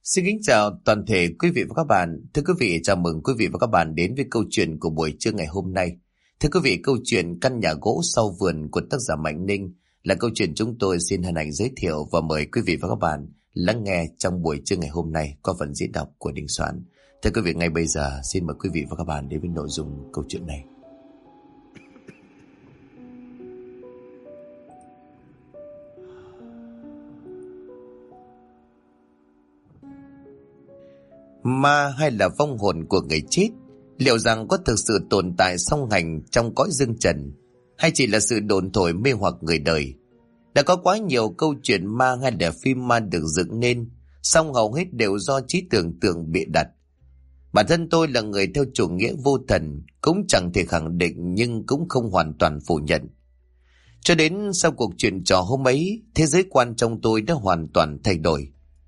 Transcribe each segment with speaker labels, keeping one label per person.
Speaker 1: Xin kính chào toàn thể quý vị và các bạn. Thưa quý vị, chào mừng quý vị và các bạn đến với câu chuyện của buổi trưa ngày hôm nay. Thưa quý vị, câu chuyện Căn nhà gỗ sau vườn của tác giả Mạnh Ninh là câu chuyện chúng tôi xin hân hạnh giới thiệu và mời quý vị và các bạn lắng nghe trong buổi trưa ngày hôm nay qua phần diễn đọc của Đình Soạn. Thưa quý vị, ngay bây giờ xin mời quý vị và các bạn đến với nội dung câu chuyện này. Ma hay là vong hồn của người chết, liệu rằng có thực sự tồn tại song hành trong cõi dương trần, hay chỉ là sự đồn thổi mê hoặc người đời? Đã có quá nhiều câu chuyện ma hay là phim ma được dựng nên, song hầu hết đều do trí tưởng tượng bịa đặt. Bản thân tôi là người theo chủ nghĩa vô thần, cũng chẳng thể khẳng định nhưng cũng không hoàn toàn phủ nhận. Cho đến sau cuộc chuyện trò hôm ấy, thế giới quan trong tôi đã hoàn toàn thay đổi.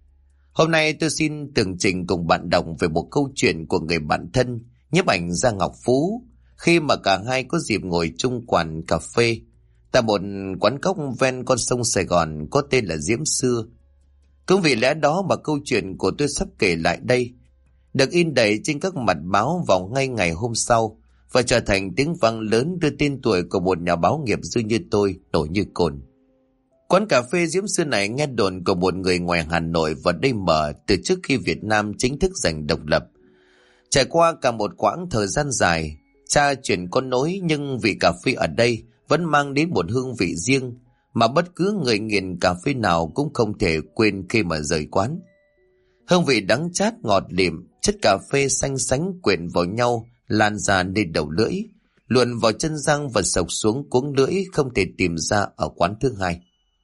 Speaker 1: Hôm nay tôi xin tường trình cùng bạn đọc về một câu chuyện của người bạn thân, nhiếp ảnh gia Ngọc Phú, khi mà cả hai có dịp ngồi chung quán cà phê tại một quán cóc ven con sông Sài Gòn có tên là Diễm Xưa. Cũng vì lẽ đó mà câu chuyện của tôi sắp kể lại đây được in đầy trên các mặt báo vào ngay ngày hôm sau và trở thành tiếng vang lớn đưa tên tuổi của một nhà báo nghiệp dư như tôi nổi như cồn. Quán cà phê Diễm Xưa này nghe đồn của một người ngoài Hà Nội và đây mở từ trước khi Việt Nam chính thức giành độc lập. Trải qua cả một quãng thời gian dài, cha chuyển con nối, nhưng vị cà phê ở đây vẫn mang đến một hương vị riêng mà bất cứ người nghiền cà phê nào cũng không thể quên khi mà rời quán. Hương vị đắng chát ngọt lịm, chất cà phê xanh sánh quyện vào nhau lan ra lên đầu lưỡi, luồn vào chân răng và sộc xuống cuống lưỡi, không thể tìm ra ở quán thứ hai.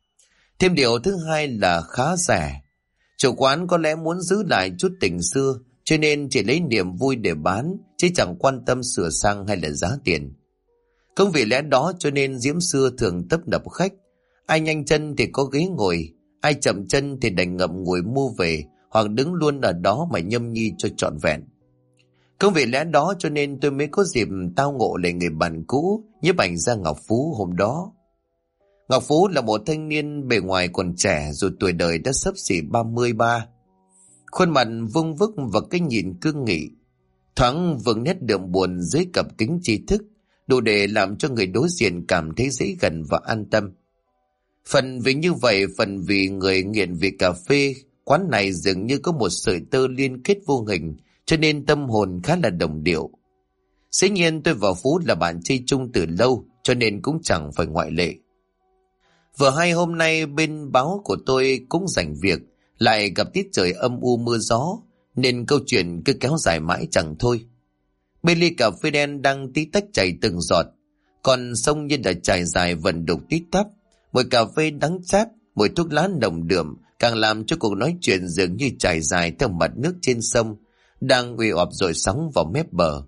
Speaker 1: Thêm điều thứ hai là khá rẻ. Chủ quán có lẽ muốn giữ lại chút tình xưa, cho nên chỉ lấy niềm vui để bán, chứ chẳng quan tâm sửa sang hay là giá tiền. Không vì lẽ đó cho nên Diễm Xưa thường tấp nập khách. Ai nhanh chân thì có ghế ngồi, ai chậm chân thì đành ngậm ngùi mua về, hoặc đứng luôn ở đó mà nhâm nhi cho trọn vẹn. Không vì lẽ đó cho nên tôi mới có dịp tao ngộ lại người bạn cũ, nhiếp ảnh gia Ngọc Phú hôm đó. Ngọc Phú là một thanh niên bề ngoài còn trẻ, dù tuổi đời đã xấp xỉ 33. Khuôn mặt vuông vức và cái nhìn cương nghị, thoáng vương nét đượm buồn dưới cặp kính tri thức, đủ để làm cho người đối diện cảm thấy dễ gần và an tâm. Phần vì như vậy, phần vì người nghiện vị cà phê, quán này dường như có một sợi tơ liên kết vô hình, cho nên tâm hồn khá là đồng điệu. Dĩ nhiên tôi và Phú là bạn chơi chung từ lâu, cho nên cũng chẳng phải ngoại lệ. Vừa hay hôm nay bên báo của tôi cũng rảnh việc, lại gặp tiết trời âm u mưa gió, nên câu chuyện cứ kéo dài mãi chẳng thôi. Bên ly cà phê đen đang tí tách chảy từng giọt, còn sông như đã trải dài vần đục tít tắp. Mùi cà phê đắng chát, mùi thuốc lá nồng đượm càng làm cho cuộc nói chuyện dường như trải dài theo mặt nước trên sông đang uy oạp dội sóng vào mép bờ.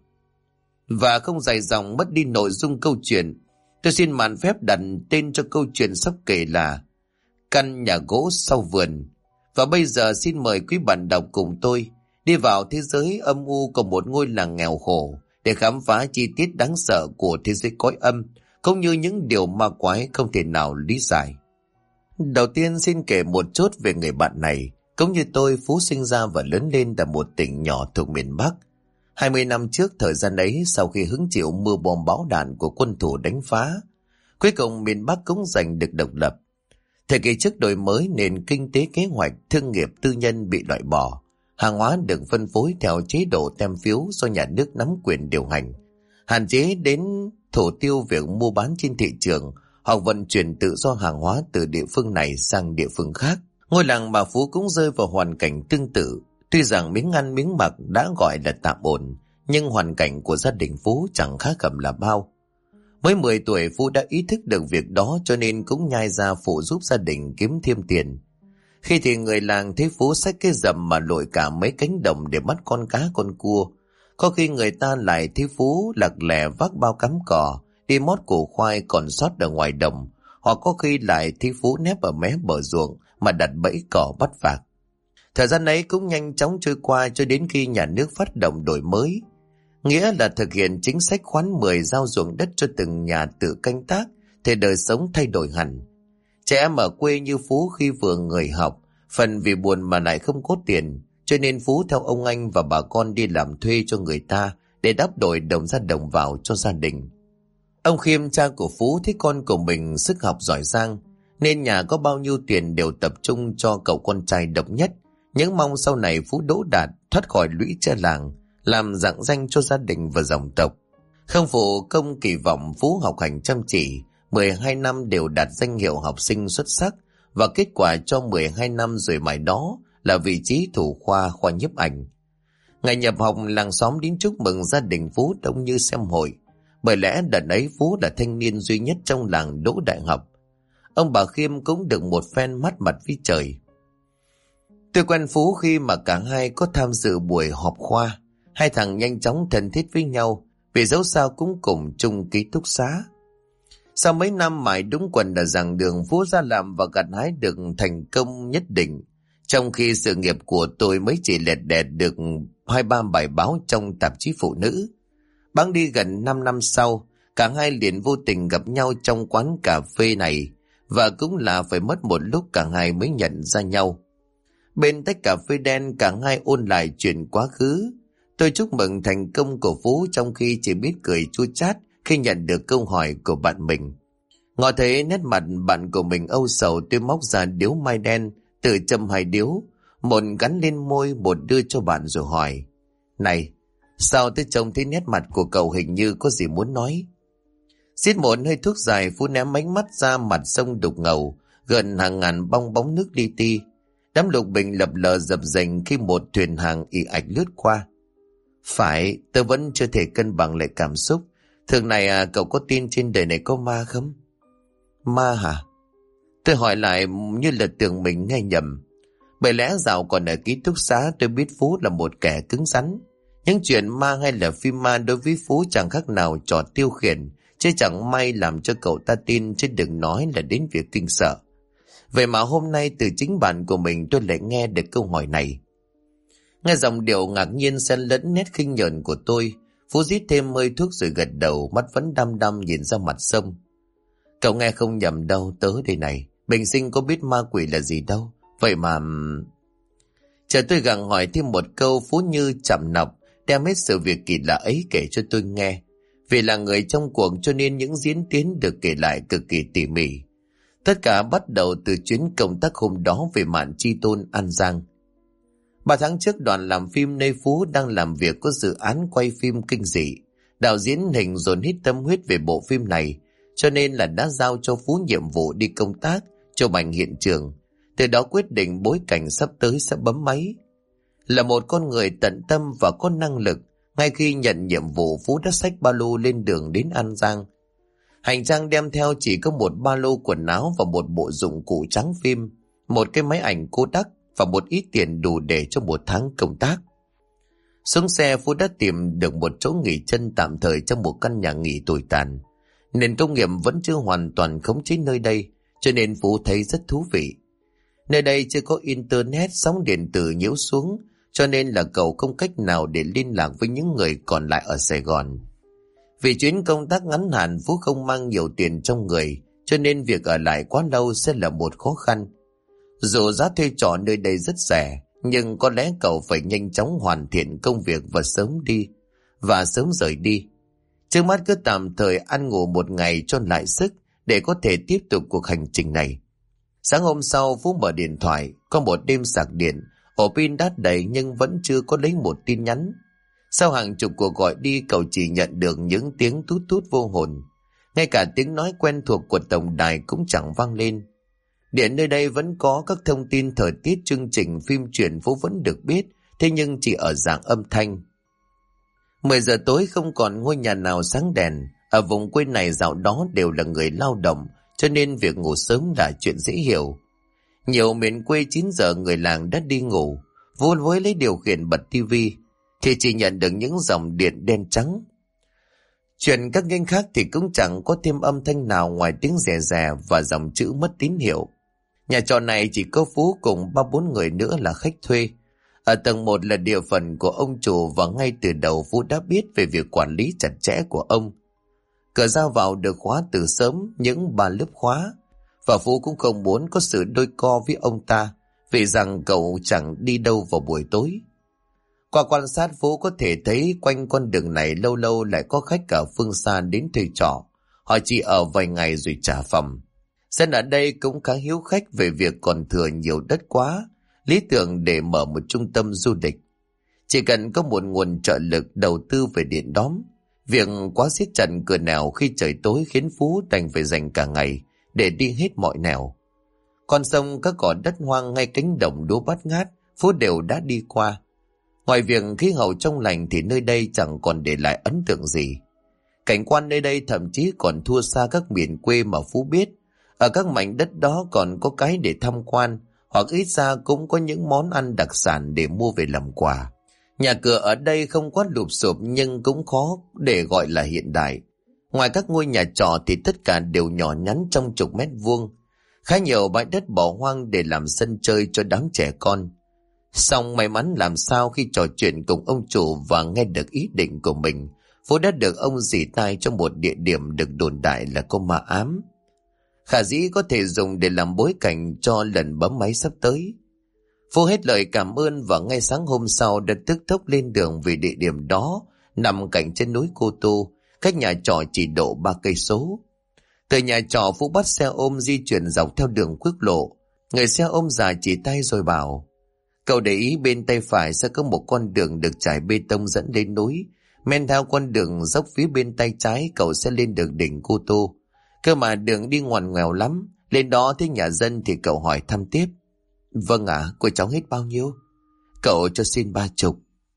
Speaker 1: Và không dài dòng mất đi nội dung câu chuyện, tôi xin mạn phép đặt tên cho câu chuyện sắp kể là Căn nhà gỗ sau vườn. Và bây giờ xin mời quý bạn đọc cùng tôi đi vào thế giới âm u của một ngôi làng nghèo khổ để khám phá chi tiết đáng sợ của thế giới cõi âm, cũng như những điều ma quái không thể nào lý giải. Đầu tiên xin kể một chút về người bạn này. Cũng như tôi, Phú sinh ra và lớn lên tại một tỉnh nhỏ thuộc miền Bắc. 20 năm trước thời gian ấy, sau khi hứng chịu mưa bom bão đạn của quân thù đánh phá, cuối cùng miền Bắc cũng giành được độc lập. Thời kỳ trước đổi mới, nền kinh tế kế hoạch thương nghiệp tư nhân bị loại bỏ, hàng hóa được phân phối theo chế độ tem phiếu do nhà nước nắm quyền điều hành, hạn chế đến thủ tiêu việc mua bán trên thị trường hoặc vận chuyển tự do hàng hóa từ địa phương này sang địa phương khác. Ngôi làng bà Phú cũng rơi vào hoàn cảnh tương tự. Tuy rằng miếng ăn miếng mặc đã gọi là tạm ổn, nhưng hoàn cảnh của gia đình Phú chẳng khá khẩm là bao. Mới 10 tuổi Phú đã ý thức được việc đó, cho nên cũng nhai ra phụ giúp gia đình kiếm thêm tiền. Khi thì người làng thấy Phú xách cái rầm mà lội cả mấy cánh đồng để bắt con cá con cua. Có khi người ta lại thấy Phú lặc lẻ vác bao cắm cỏ đi mót củ khoai còn sót ở ngoài đồng, hoặc có khi lại thấy Phú nép ở mé bờ ruộng mà đặt bẫy cỏ bắt vạc. Thời gian ấy cũng nhanh chóng trôi qua cho đến khi nhà nước phát động đổi mới, nghĩa là thực hiện chính sách khoán 10 giao ruộng đất cho từng nhà tự canh tác, thì đời sống thay đổi hẳn. Trẻ em ở quê như Phú khi vừa người học, phần vì buồn mà lại không có tiền, cho nên Phú theo ông anh và bà con đi làm thuê cho người ta để đắp đổi đồng ra đồng vào cho gia đình. Ông Khiêm, cha của Phú, thấy con của mình sức học giỏi giang nên nhà có bao nhiêu tiền đều tập trung cho cậu con trai độc nhất, những mong sau này Phú đỗ đạt, thoát khỏi lũy tre làng, làm rạng danh cho gia đình và dòng tộc. Không phụ công kỳ vọng, Phú học hành chăm chỉ, 12 năm đều đạt danh hiệu học sinh xuất sắc, và kết quả cho 12 năm rồi mãi đó là vị trí thủ khoa nhiếp ảnh. Ngày nhập học, làng xóm đến chúc mừng gia đình Phú đông như xem hội, bởi lẽ đợt ấy Phú là thanh niên duy nhất trong làng đỗ đại học. Ông bà Khiêm cũng được một phen mắt mặt với trời. Tôi quen Phú khi mà cả hai có tham dự buổi họp khoa. Hai thằng nhanh chóng thân thiết với nhau, vì dẫu sao cũng cùng chung ký túc xá. Sau mấy năm mãi đúng quần là giảng đường, Phú ra làm và gặt hái được thành công nhất định, trong khi sự nghiệp của tôi mới chỉ lẹt đẹt được 2-3 bài báo trong tạp chí phụ nữ. Bẵng đi gần 5 năm sau, cả hai liền vô tình gặp nhau trong quán cà phê này, và cũng là phải mất một lúc cả hai mới nhận ra nhau. Bên tách cà phê đen, cả hai ôn lại chuyện quá khứ. Tôi chúc mừng thành công của Phú, trong khi chỉ biết cười chua chát khi nhận được câu hỏi của bạn mình. Ngỏ thấy nét mặt bạn của mình âu sầu, tôi móc ra điếu mai đen, tự châm 2 điếu, một gắn lên môi, một đưa cho bạn rồi hỏi: "Này, sao tôi trông thấy nét mặt của cậu hình như có gì muốn nói?" Xít một hơi thuốc dài, Phú ném ánh mắt ra mặt sông đục ngầu, gần hàng ngàn bong bóng nước li ti. Đám lục bình lập lờ dập dềnh khi một thuyền hàng ì ạch lướt qua. "Phải, tớ vẫn chưa thể cân bằng lại cảm xúc. Thường này cậu có tin trên đời này có ma không?" "Ma hả?" Tôi hỏi lại như là tưởng mình nghe nhầm. Bởi lẽ dạo còn ở ký túc xá, tôi biết Phú là một kẻ cứng rắn. Những chuyện ma hay là phim ma đối với Phú chẳng khác nào trò tiêu khiển, chứ chẳng may làm cho cậu ta tin, chứ đừng nói là đến việc kinh sợ. Vậy mà hôm nay từ chính bạn của mình tôi lại nghe được câu hỏi này. Nghe giọng điệu ngạc nhiên xen lẫn nét khinh nhờn của tôi, Phú rít thêm hơi thuốc rồi gật đầu, mắt vẫn đăm đăm nhìn ra mặt sông. "Cậu nghe không nhầm đâu, tớ đây này, bình sinh có biết ma quỷ là gì đâu. Vậy mà..." Chờ tôi gặng hỏi thêm một câu, Phú như chậm nọc đem hết sự việc kỳ lạ ấy kể cho tôi nghe. Vì là người trong cuộc cho nên những diễn tiến được kể lại cực kỳ tỉ mỉ. Tất cả bắt đầu từ chuyến công tác hôm đó về Mạn Chi Tôn, An Giang. 3 tháng trước, đoàn làm phim nơi Phú đang làm việc có dự án quay phim kinh dị. Đạo diễn Hình dồn hết tâm huyết về bộ phim này, cho nên là đã giao cho Phú nhiệm vụ đi công tác, chụp ảnh hiện trường. Từ đó quyết định bối cảnh sắp tới sẽ bấm máy. Là một con người tận tâm và có năng lực, ngay khi nhận nhiệm vụ, Phú đã xách ba lô lên đường đến An Giang. Hành trang đem theo chỉ có một ba lô quần áo và một bộ dụng cụ trắng phim, một cái máy ảnh Kodak và một ít tiền đủ để cho 1 tháng công tác. Xuống xe, Phú đã tìm được một chỗ nghỉ chân tạm thời trong một căn nhà nghỉ tồi tàn. Nền công nghiệp vẫn chưa hoàn toàn khống chế nơi đây, cho nên Phú thấy rất thú vị. Nơi đây chưa có internet, sóng điện tử nhiễu xuống, cho nên là cậu không cách nào để liên lạc với những người còn lại ở Sài Gòn. Vì chuyến công tác ngắn hạn, Phú không mang nhiều tiền trong người, cho nên việc ở lại quá lâu sẽ là một khó khăn. Dù giá thuê trọ nơi đây rất rẻ, nhưng có lẽ cậu phải nhanh chóng hoàn thiện công việc và sớm rời đi. Trước mắt cứ tạm thời ăn ngủ một ngày cho lại sức để có thể tiếp tục cuộc hành trình này. Sáng hôm sau, Phú mở điện thoại, có một đêm sạc điện, ổ pin đát đầy nhưng vẫn chưa có lấy một tin nhắn. Sau hàng chục cuộc gọi đi, cậu chỉ nhận được những tiếng tút tút vô hồn. Ngay cả tiếng nói quen thuộc của tổng đài cũng chẳng vang lên. Điện nơi đây vẫn có các thông tin thời tiết, chương trình phim truyện Phú vẫn được biết, thế nhưng chỉ ở dạng âm thanh. 10 giờ tối không còn ngôi nhà nào sáng đèn. Ở vùng quê này dạo đó đều là người lao động, cho nên việc ngủ sớm là chuyện dễ hiểu. Nhiều miền quê 9 giờ người làng đã đi ngủ. Vô với lấy điều khiển bật tivi thì chỉ nhận được những dòng điện đen trắng. Chuyện các kênh khác thì cũng chẳng có thêm âm thanh nào ngoài tiếng rè rè và dòng chữ mất tín hiệu. Nhà trọ này chỉ có Phú cùng 3-4 người nữa là khách thuê. Ở tầng 1 là địa phận của ông chủ, và ngay từ đầu Phú đã biết về việc quản lý chặt chẽ của ông. Cửa ra vào được khóa từ sớm, những 3 lớp khóa, và Phú cũng không muốn có sự đôi co với ông ta, vì rằng cậu chẳng đi đâu vào buổi tối. Qua quan sát, Phú có thể thấy quanh con đường này lâu lâu lại có khách ở phương xa đến thuê trọ. Họ chỉ ở vài ngày rồi trả phòng. Dân ở đây cũng khá hiếu khách về việc còn thừa nhiều đất quá, lý tưởng để mở một trung tâm du lịch. Chỉ cần có một nguồn trợ lực đầu tư về điện đóm, việc quá siết chặt cửa nẻo khi trời tối khiến Phú đành phải dành cả ngày để đi hết mọi nẻo. Con sông, các cỏ đất hoang ngay cánh đồng lúa bát ngát, Phú đều đã đi qua. Ngoài việc khí hậu trong lành thì nơi đây chẳng còn để lại ấn tượng gì. Cảnh quan nơi đây thậm chí còn thua xa các miền quê mà Phú biết. Ở các mảnh đất đó còn có cái để tham quan, hoặc ít ra cũng có những món ăn đặc sản để mua về làm quà. Nhà cửa ở đây không quá lụp xụp nhưng cũng khó để gọi là hiện đại. Ngoài các ngôi nhà trọ thì tất cả đều nhỏ nhắn trong chục mét vuông. Khá nhiều bãi đất bỏ hoang để làm sân chơi cho đám trẻ con. Song may mắn làm sao khi trò chuyện cùng ông chủ và nghe được ý định của mình, Phú đã được ông dì tai cho một địa điểm được đồn đại là có ma ám. Khả dĩ có thể dùng để làm bối cảnh cho lần bấm máy sắp tới. Phú hết lời cảm ơn và ngay sáng hôm sau đã tức tốc lên đường vì địa điểm đó nằm cạnh chân núi Cô Tô, cách nhà trọ chỉ độ 3 cây số. Từ nhà trọ, Phú bắt xe ôm di chuyển dọc theo đường quốc lộ. Người xe ôm già chỉ tay rồi bảo: "Cậu để ý bên tay phải sẽ có một con đường được trải bê tông dẫn lên núi. Men theo con đường dốc phía bên tay trái cậu sẽ lên được đỉnh Cô Tô. Cơ mà đường đi ngoằn ngoèo lắm, lên đó thấy nhà dân thì cậu hỏi thăm tiếp." "Vâng ạ, của cháu hết bao nhiêu?" "Cậu cho xin 30."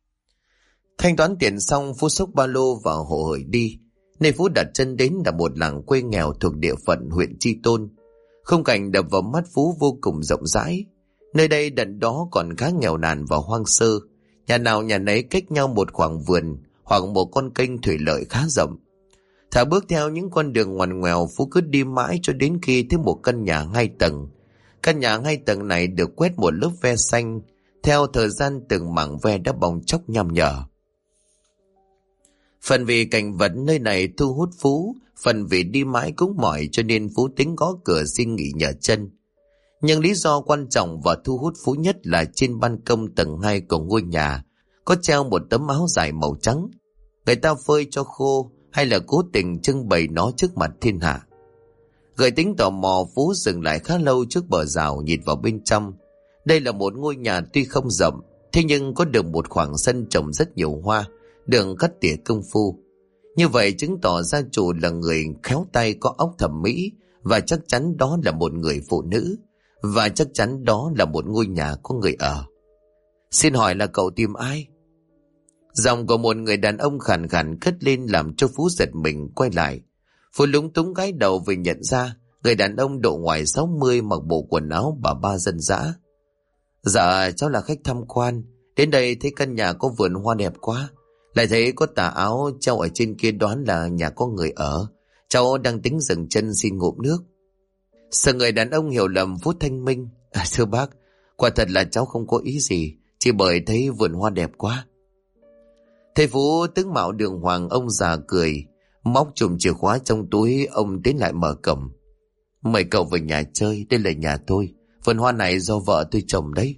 Speaker 1: Thanh toán tiền xong, Phú xốc ba lô và hồ hởi đi. Nơi Phú đặt chân đến là một làng quê nghèo thuộc địa phận huyện Chi Tôn. Khung cảnh đập vào mắt Phú vô cùng rộng rãi. Nơi đây đận đó còn khá nghèo nàn và hoang sơ. Nhà nào nhà nấy cách nhau một khoảng vườn hoặc một con kênh thủy lợi khá rộng. Thả bước theo những con đường ngoằn ngoèo, Phú cứ đi mãi cho đến khi thấy một căn nhà 2 tầng. Căn nhà 2 tầng này được quét một lớp ve xanh. Theo thời gian từng mảng ve đã bong chóc nham nhở. Phần vì cảnh vật nơi này thu hút Phú, phần vì đi mãi cũng mỏi cho nên Phú tính gõ cửa xin nghỉ nhờ chân. Nhưng lý do quan trọng và thu hút Phú nhất là trên ban công tầng 2 của ngôi nhà có treo một tấm áo dài màu trắng. Người ta phơi cho khô hay là cố tình trưng bày nó trước mặt thiên hạ. Gợi tính tò mò, Phú dừng lại khá lâu trước bờ rào nhìn vào bên trong. Đây là một ngôi nhà tuy không rộng, thế nhưng có được một khoảng sân trồng rất nhiều hoa, đường cắt tỉa công phu. Như vậy chứng tỏ gia chủ là người khéo tay, có óc thẩm mỹ, và chắc chắn đó là một người phụ nữ, và chắc chắn đó là một ngôi nhà có người ở. "Xin hỏi là cậu tìm ai?" Giọng của một người đàn ông khàn khàn cất lên làm cho Phú giật mình quay lại. Phú lúng túng gái đầu vì nhận ra người đàn ông độ ngoài 60 mặc bộ quần áo bà ba dân dã. "Dạ cháu là khách tham quan, đến đây thấy căn nhà có vườn hoa đẹp quá, lại thấy có tà áo treo ở trên kia đoán là nhà có người ở. Cháu đang tính dừng chân xin ngụm nước." Sợ người đàn ông hiểu lầm, Phú thanh minh: "Thưa bác, quả thật là cháu không có ý gì, chỉ bởi thấy vườn hoa đẹp quá." Thầy Phú tướng mạo đường hoàng, ông già cười, móc chùm chìa khóa trong túi, ông tiến lại mở cổng. "Mời cậu về nhà chơi, đây là nhà tôi, vườn hoa này do vợ tôi trồng đấy."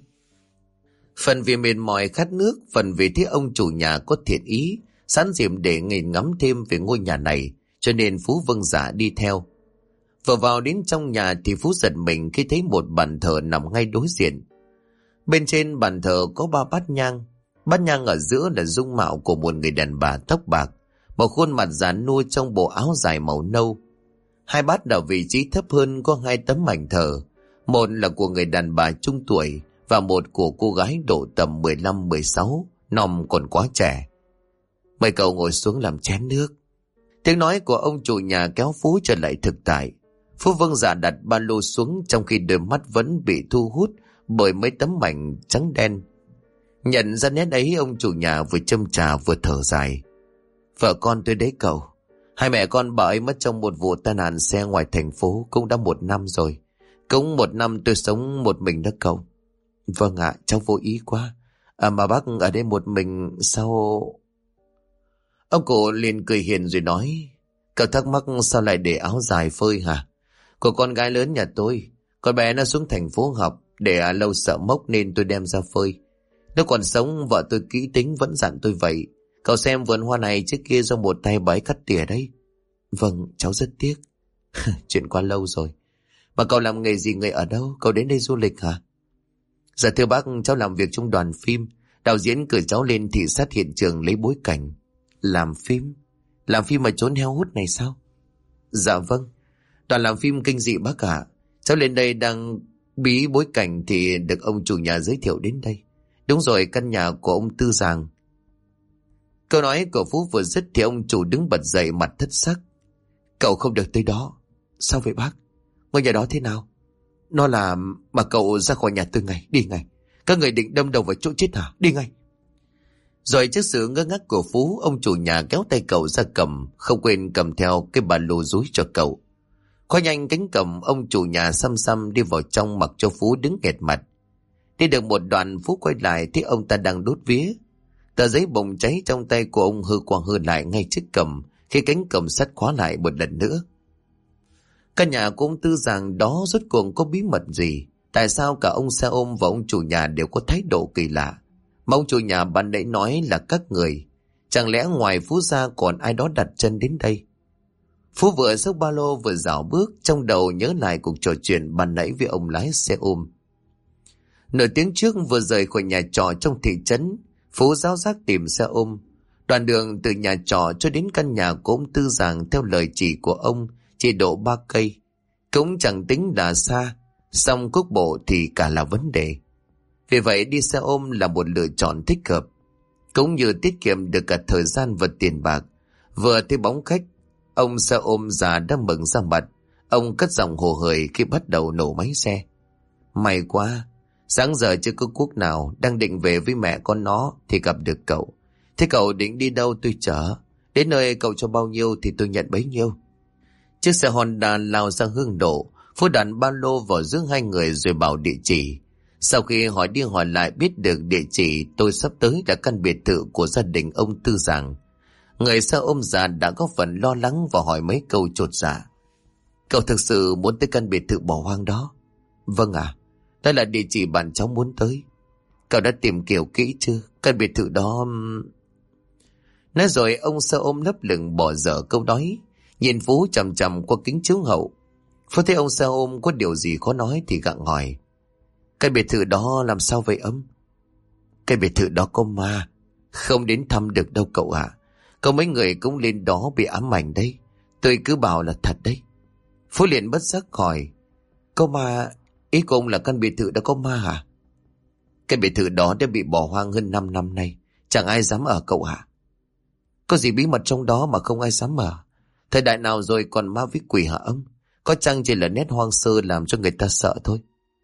Speaker 1: Phần vì mệt mỏi khát nước, phần vì thấy ông chủ nhà có thiện ý, sẵn dịp để nhìn ngắm thêm về ngôi nhà này, cho nên Phú vâng dạ đi theo. Vừa vào đến trong nhà thì Phú giật mình khi thấy một bàn thờ nằm ngay đối diện. Bên trên bàn thờ có 3 bát nhang. Bát nhang ở giữa là dung mạo của một người đàn bà tóc bạc, một khuôn mặt già nua trong bộ áo dài màu nâu. 2 bát ở vị trí thấp hơn có 2 tấm ảnh thờ, một là của người đàn bà trung tuổi và một của cô gái độ tầm 15-16, nòm còn quá trẻ. "Mời cậu ngồi xuống làm chén nước." Tiếng nói của ông chủ nhà kéo Phú trở lại thực tại. Phú vâng dạ đặt ba lô xuống, trong khi đôi mắt vẫn bị thu hút bởi mấy tấm ảnh trắng đen. Nhận ra nét ấy, ông chủ nhà vừa châm trà vừa thở dài: "Vợ con tôi đấy cậu, hai mẹ con bà ấy mất trong một vụ tai nạn xe ngoài thành phố, cũng đã 1 năm rồi. Cũng 1 năm tôi sống một mình đó cậu." "Vâng ạ, cháu vô ý quá. Mà bác ở đây một mình sao?" Ông cụ liền cười hiền rồi nói: "Cậu thắc mắc sao lại để áo dài phơi hả? Của con gái lớn nhà tôi, con bé nó xuống thành phố học, để lâu sợ mốc nên tôi đem ra phơi. Nếu còn sống vợ tôi kỹ tính vẫn dặn tôi vậy. Cậu xem vườn hoa này trước kia do một tay bà ấy cắt tỉa đấy. Vâng, cháu rất tiếc. Chuyện quá lâu rồi. Mà cậu làm nghề gì, người ở đâu? Cậu đến đây du lịch hả? Dạ thưa bác, cháu làm việc trong đoàn phim. Đạo diễn cử cháu lên thị sát hiện trường lấy bối cảnh. Làm phim? Làm phim mà trốn heo hút này sao? Dạ vâng. Đoàn làm phim kinh dị bác ạ. Cháu lên đây đang bí bối cảnh thì được ông chủ nhà giới thiệu đến đây. Đúng rồi, căn nhà của ông Tư Giàng. Câu nói của Phú vừa dứt thì ông chủ đứng bật dậy, mặt thất sắc. Cậu không được tới đó. Sao vậy bác? Ngôi nhà đó thế nào? Nó là... Mà cậu ra khỏi nhà tôi ngay, đi ngay. Các người định đâm đầu vào chỗ chết hả? Đi ngay. Rồi trước sự ngơ ngác của Phú, ông chủ nhà kéo tay cậu ra cầm, không quên cầm theo cái ba lô rúi cho cậu. Khoa nhanh cánh cầm, ông chủ nhà xăm xăm đi vào trong, mặc cho Phú đứng nghẹt mặt. Đi được một đoạn, Phú quay lại thấy ông ta đang đốt vía. Tờ giấy bùng cháy trong tay của ông hư qua hư lại ngay trước cầm, khi cánh cầm sắt khóa lại một lần nữa. Căn nhà của ông Tư Giàng đó rốt cuộc có bí mật gì? Tại sao cả ông xe ôm và ông chủ nhà đều có thái độ kỳ lạ? Mà ông chủ nhà ban nãy nói là các người. Chẳng lẽ ngoài Phú ra còn ai đó đặt chân đến đây? Phú vừa xốc ba lô vừa dạo bước, trong đầu nhớ lại cuộc trò chuyện ban nãy với ông lái xe ôm. Nửa tiếng trước vừa rời khỏi nhà trọ trong thị trấn, Phú ráo rác tìm xe ôm. Đoạn đường từ nhà trọ cho đến căn nhà của ông Tư Giàng theo lời chỉ của ông chỉ độ 3 cây. Cũng chẳng tính là xa, song quốc bộ thì cả là vấn đề. Vì vậy đi xe ôm là một lựa chọn thích hợp, cũng như tiết kiệm được cả thời gian và tiền bạc. Vừa thấy bóng khách, ông xe ôm già đã mừng ra mặt. Ông cất giọng hồ hởi khi bắt đầu nổ máy xe. May quá, sáng giờ chưa có cuốc nào, đang định về với mẹ con nó thì gặp được cậu. Thế cậu định đi đâu tôi chở, đến nơi cậu cho bao nhiêu thì tôi nhận bấy nhiêu. Chiếc xe Honda lao ra hương độ, Phú đặt ba lô vào giữa hai người rồi bảo địa chỉ. Sau khi hỏi đi hỏi lại biết được địa chỉ tôi sắp tới là căn biệt thự của gia đình ông Tư Giàng. Người xe ôm già đã có phần lo lắng và hỏi mấy câu chột dạ. Cậu thực sự muốn tới căn biệt thự bỏ hoang đó? Vâng ạ, đây là địa chỉ bạn cháu muốn tới. Cậu đã tìm hiểu kỹ chưa? Căn biệt thự đó... Nói rồi ông xe ôm lấp lửng bỏ dở câu nói, nhìn Phú chằm chằm qua kính chiếu hậu. Phú thấy ông xe ôm có điều gì khó nói thì gặng hỏi. Cái biệt thự đó làm sao vậy ông? Cái biệt thự đó có ma, không đến thăm được đâu cậu ạ. Có mấy người cũng lên đó bị ám ảnh đấy. Tôi cứ bảo là thật đấy. Phú liền bất giác hỏi. Có ma? Ý của ông là căn biệt thự đó có ma hả? Cái biệt thự đó đã bị bỏ hoang hơn 5 năm nay, chẳng ai dám ở cậu ạ. Có gì bí mật trong đó mà không ai dám ở? Thời đại nào rồi còn ma với quỷ hả ông? Có chăng chỉ là nét hoang sơ làm cho người ta sợ thôi?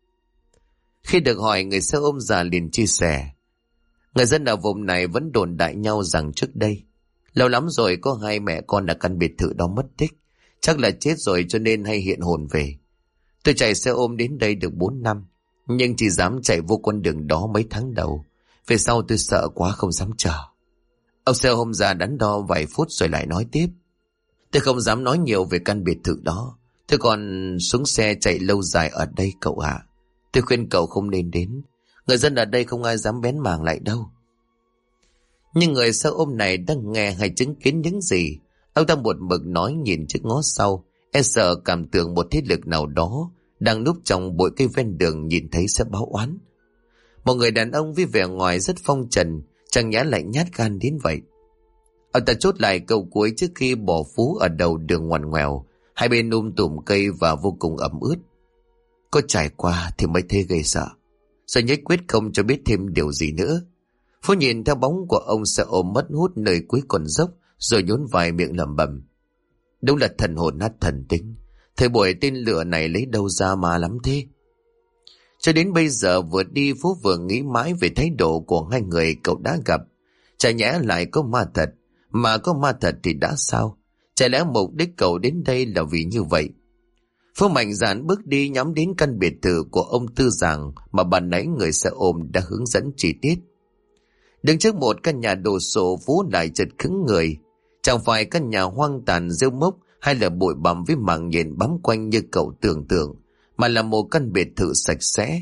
Speaker 1: Khi được hỏi, người xe ôm già liền chia sẻ. Người dân ở vùng này vẫn đồn đại nhau rằng trước đây, lâu lắm rồi có hai mẹ con ở căn biệt thự đó mất tích. Chắc là chết rồi cho nên hay hiện hồn về. Tôi chạy xe ôm đến đây được 4 năm, nhưng chỉ dám chạy vô con đường đó mấy tháng đầu. Về sau tôi sợ quá không dám chờ. Ông xe ôm già đắn đo vài phút rồi lại nói tiếp. Tôi không dám nói nhiều về căn biệt thự đó. Tôi còn xuống xe chạy lâu dài ở đây cậu ạ. Tôi khuyên cậu không nên đến. Người dân ở đây không ai dám bén mảng lại đâu. Nhưng người xe ôm này đang nghe hay chứng kiến những gì ông ta một mực nói, nhìn trước ngó sau, e sợ cảm tưởng một thế lực nào đó đang núp trong bụi cây ven đường nhìn thấy sẽ báo oán. Một người đàn ông với vẻ ngoài rất phong trần, chẳng nhẽ lại nhát gan đến vậy. Ông ta chốt lại câu cuối trước khi bỏ Phú ở đầu đường ngoằn ngoèo, hai bên tùm cây và vô cùng ẩm ướt. Có trải qua thì mới thấy ghê sợ. Rồi nhất quyết không cho biết thêm điều gì nữa. Phú nhìn theo bóng của ông xe ôm mất hút nơi cuối con dốc, rồi nhún vai miệng lẩm bẩm. Đúng là thần hồn nát thần tính. Thời buổi tên lửa này lấy đâu ra mà lắm thế? Cho đến bây giờ vừa đi, Phú vừa nghĩ mãi về thái độ của hai người cậu đã gặp. Chả nhẽ lại có ma thật? Mà có ma thật thì đã sao? Chả lẽ mục đích cậu đến đây là vì như vậy? Phú mạnh dạn bước đi nhắm đến căn biệt thự của ông Tư Giàng mà ban nãy người xe ôm đã hướng dẫn chi tiết. Đứng trước một căn nhà đồ sộ, Phú lại chợt cứng người. Chẳng phải căn nhà hoang tàn rêu mốc hay là bụi bặm với mảng nhện bám quanh như cậu tưởng tượng, mà là một căn biệt thự sạch sẽ,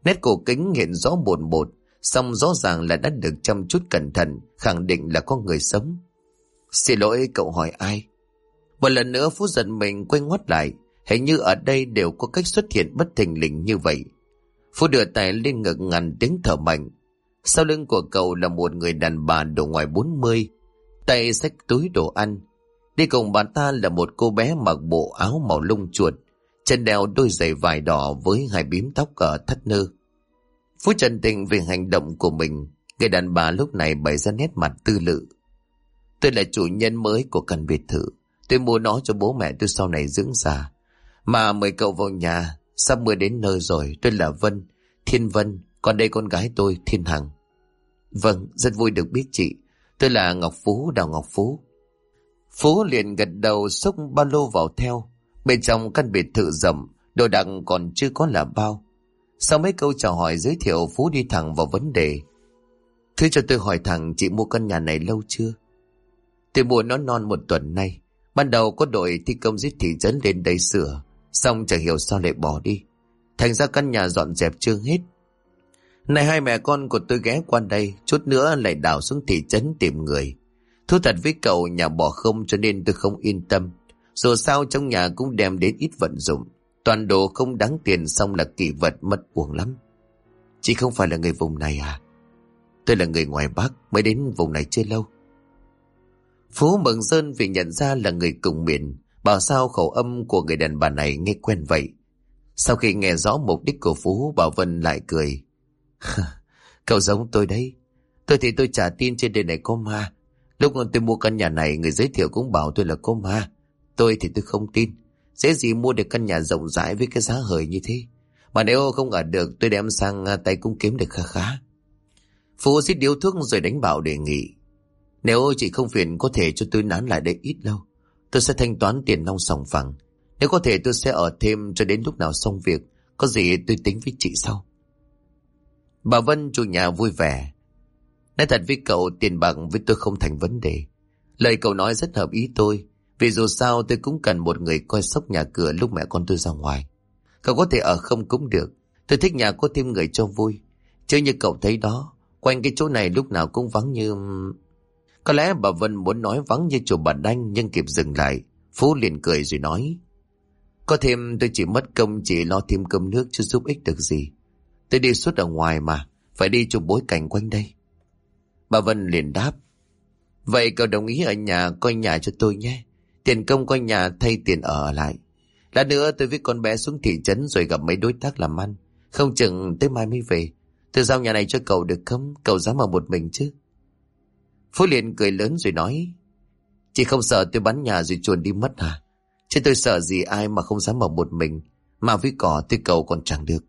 Speaker 1: Nét cổ kính hiện rõ bồn bột, song rõ ràng là đã được chăm chút cẩn thận, khẳng định là có người sống. Xin lỗi, cậu hỏi ai? Một lần nữa Phú giật mình quay ngoắt lại, hình như ở đây đều có cách xuất hiện bất thình lình như vậy. Phú đưa tay lên ngực ngằn tiếng thở mạnh. Sau lưng của cậu là một người đàn bà độ ngoài 40, tay xách túi đồ ăn. Đi cùng bà ta là một cô bé mặc bộ áo màu lông chuột, chân đeo đôi giày vải đỏ với hai bím tóc ở thắt nơ. Phú trần tình về hành động của mình, người đàn bà lúc này bày ra nét mặt tư lự. Tôi là chủ nhân mới của căn biệt thự. Tôi mua nó cho bố mẹ tôi sau này dưỡng già. Mà mời cậu vào nhà, sắp mưa đến nơi rồi. Tôi là Vân, Thiên Vân, còn đây con gái tôi, Thiên Hằng. Vâng, rất vui được biết chị. Tôi là Ngọc Phú, Đào Ngọc Phú. Phú liền gật đầu xốc ba lô vào theo. Bên trong căn biệt thự rộng, đồ đạc còn chưa có là bao. Sau mấy câu chào hỏi giới thiệu, Phú đi thẳng vào vấn đề. Thưa cho tôi hỏi thẳng, chị mua căn nhà này lâu chưa? Tôi mua nó non một tuần nay. Ban đầu có đội thi công dưới thị trấn lên đây sửa, xong chẳng hiểu sao lại bỏ đi. Thành ra căn nhà dọn dẹp chưa hết. Này hai mẹ con của tôi ghé qua đây, chút nữa lại đào xuống thị trấn tìm người. Thú thật với cậu, nhà bỏ không cho nên tôi không yên tâm. Dù sao trong nhà cũng đem đến ít vận dụng. Toàn đồ không đáng tiền, xong là kỷ vật mất uổng lắm. Chị không phải là người vùng này à? Tôi là người ngoài Bắc, mới đến vùng này chưa lâu. Phú mừng rơn vì nhận ra là người cùng miền. Bảo sao khẩu âm của người đàn bà này nghe quen vậy. Sau khi nghe rõ mục đích của Phú, bà Vân lại cười. Cậu giống tôi đấy. Tôi thì tôi chả tin trên đời này có ma. Lúc tôi mua căn nhà này, người giới thiệu cũng bảo tôi là có ma. Tôi thì tôi không tin. Dễ gì mua được căn nhà rộng rãi với cái giá hời như thế. Mà nếu không ở được, tôi đem sang tay cũng kiếm được khá khá. Phú xít điếu thuốc rồi đánh bảo đề nghị. Nếu chị không phiền, có thể cho tôi nán lại đây ít lâu. Tôi sẽ thanh toán tiền nong sòng phẳng. Nếu có thể tôi sẽ ở thêm cho đến lúc nào xong việc. Có gì tôi tính với chị sau. Bà Vân chủ nhà vui vẻ. Nói thật với cậu, tiền bạc với tôi không thành vấn đề. Lời cậu nói rất hợp ý tôi. Vì dù sao tôi cũng cần một người coi sóc nhà cửa lúc mẹ con tôi ra ngoài. Cậu có thể ở không cũng được. Tôi thích nhà có thêm người cho vui. Chứ như cậu thấy đó, quanh cái chỗ này lúc nào cũng vắng như... Có lẽ bà Vân muốn nói vắng như chùa Bà Đanh, nhưng kịp dừng lại. Phú liền cười rồi nói. Có thêm tôi chỉ mất công, chỉ lo thêm cơm nước chứ giúp ích được gì. Tôi đi suốt ở ngoài mà, phải đi chụp bối cảnh quanh đây. Bà Vân liền đáp. Vậy cậu đồng ý ở nhà coi nhà cho tôi nhé. Tiền công coi nhà thay tiền ở lại. Lát nữa tôi với con bé xuống thị trấn rồi gặp mấy đối tác làm ăn. Không chừng tới mai mới về. Tôi giao nhà này cho cậu được không? Cậu dám ở một mình chứ? Phú liền cười lớn rồi nói. Chị không sợ tôi bán nhà rồi chuồn đi mất hả? Chứ tôi sợ gì ai mà không dám ở một mình. Mà với cỏ tôi cầu còn chẳng được.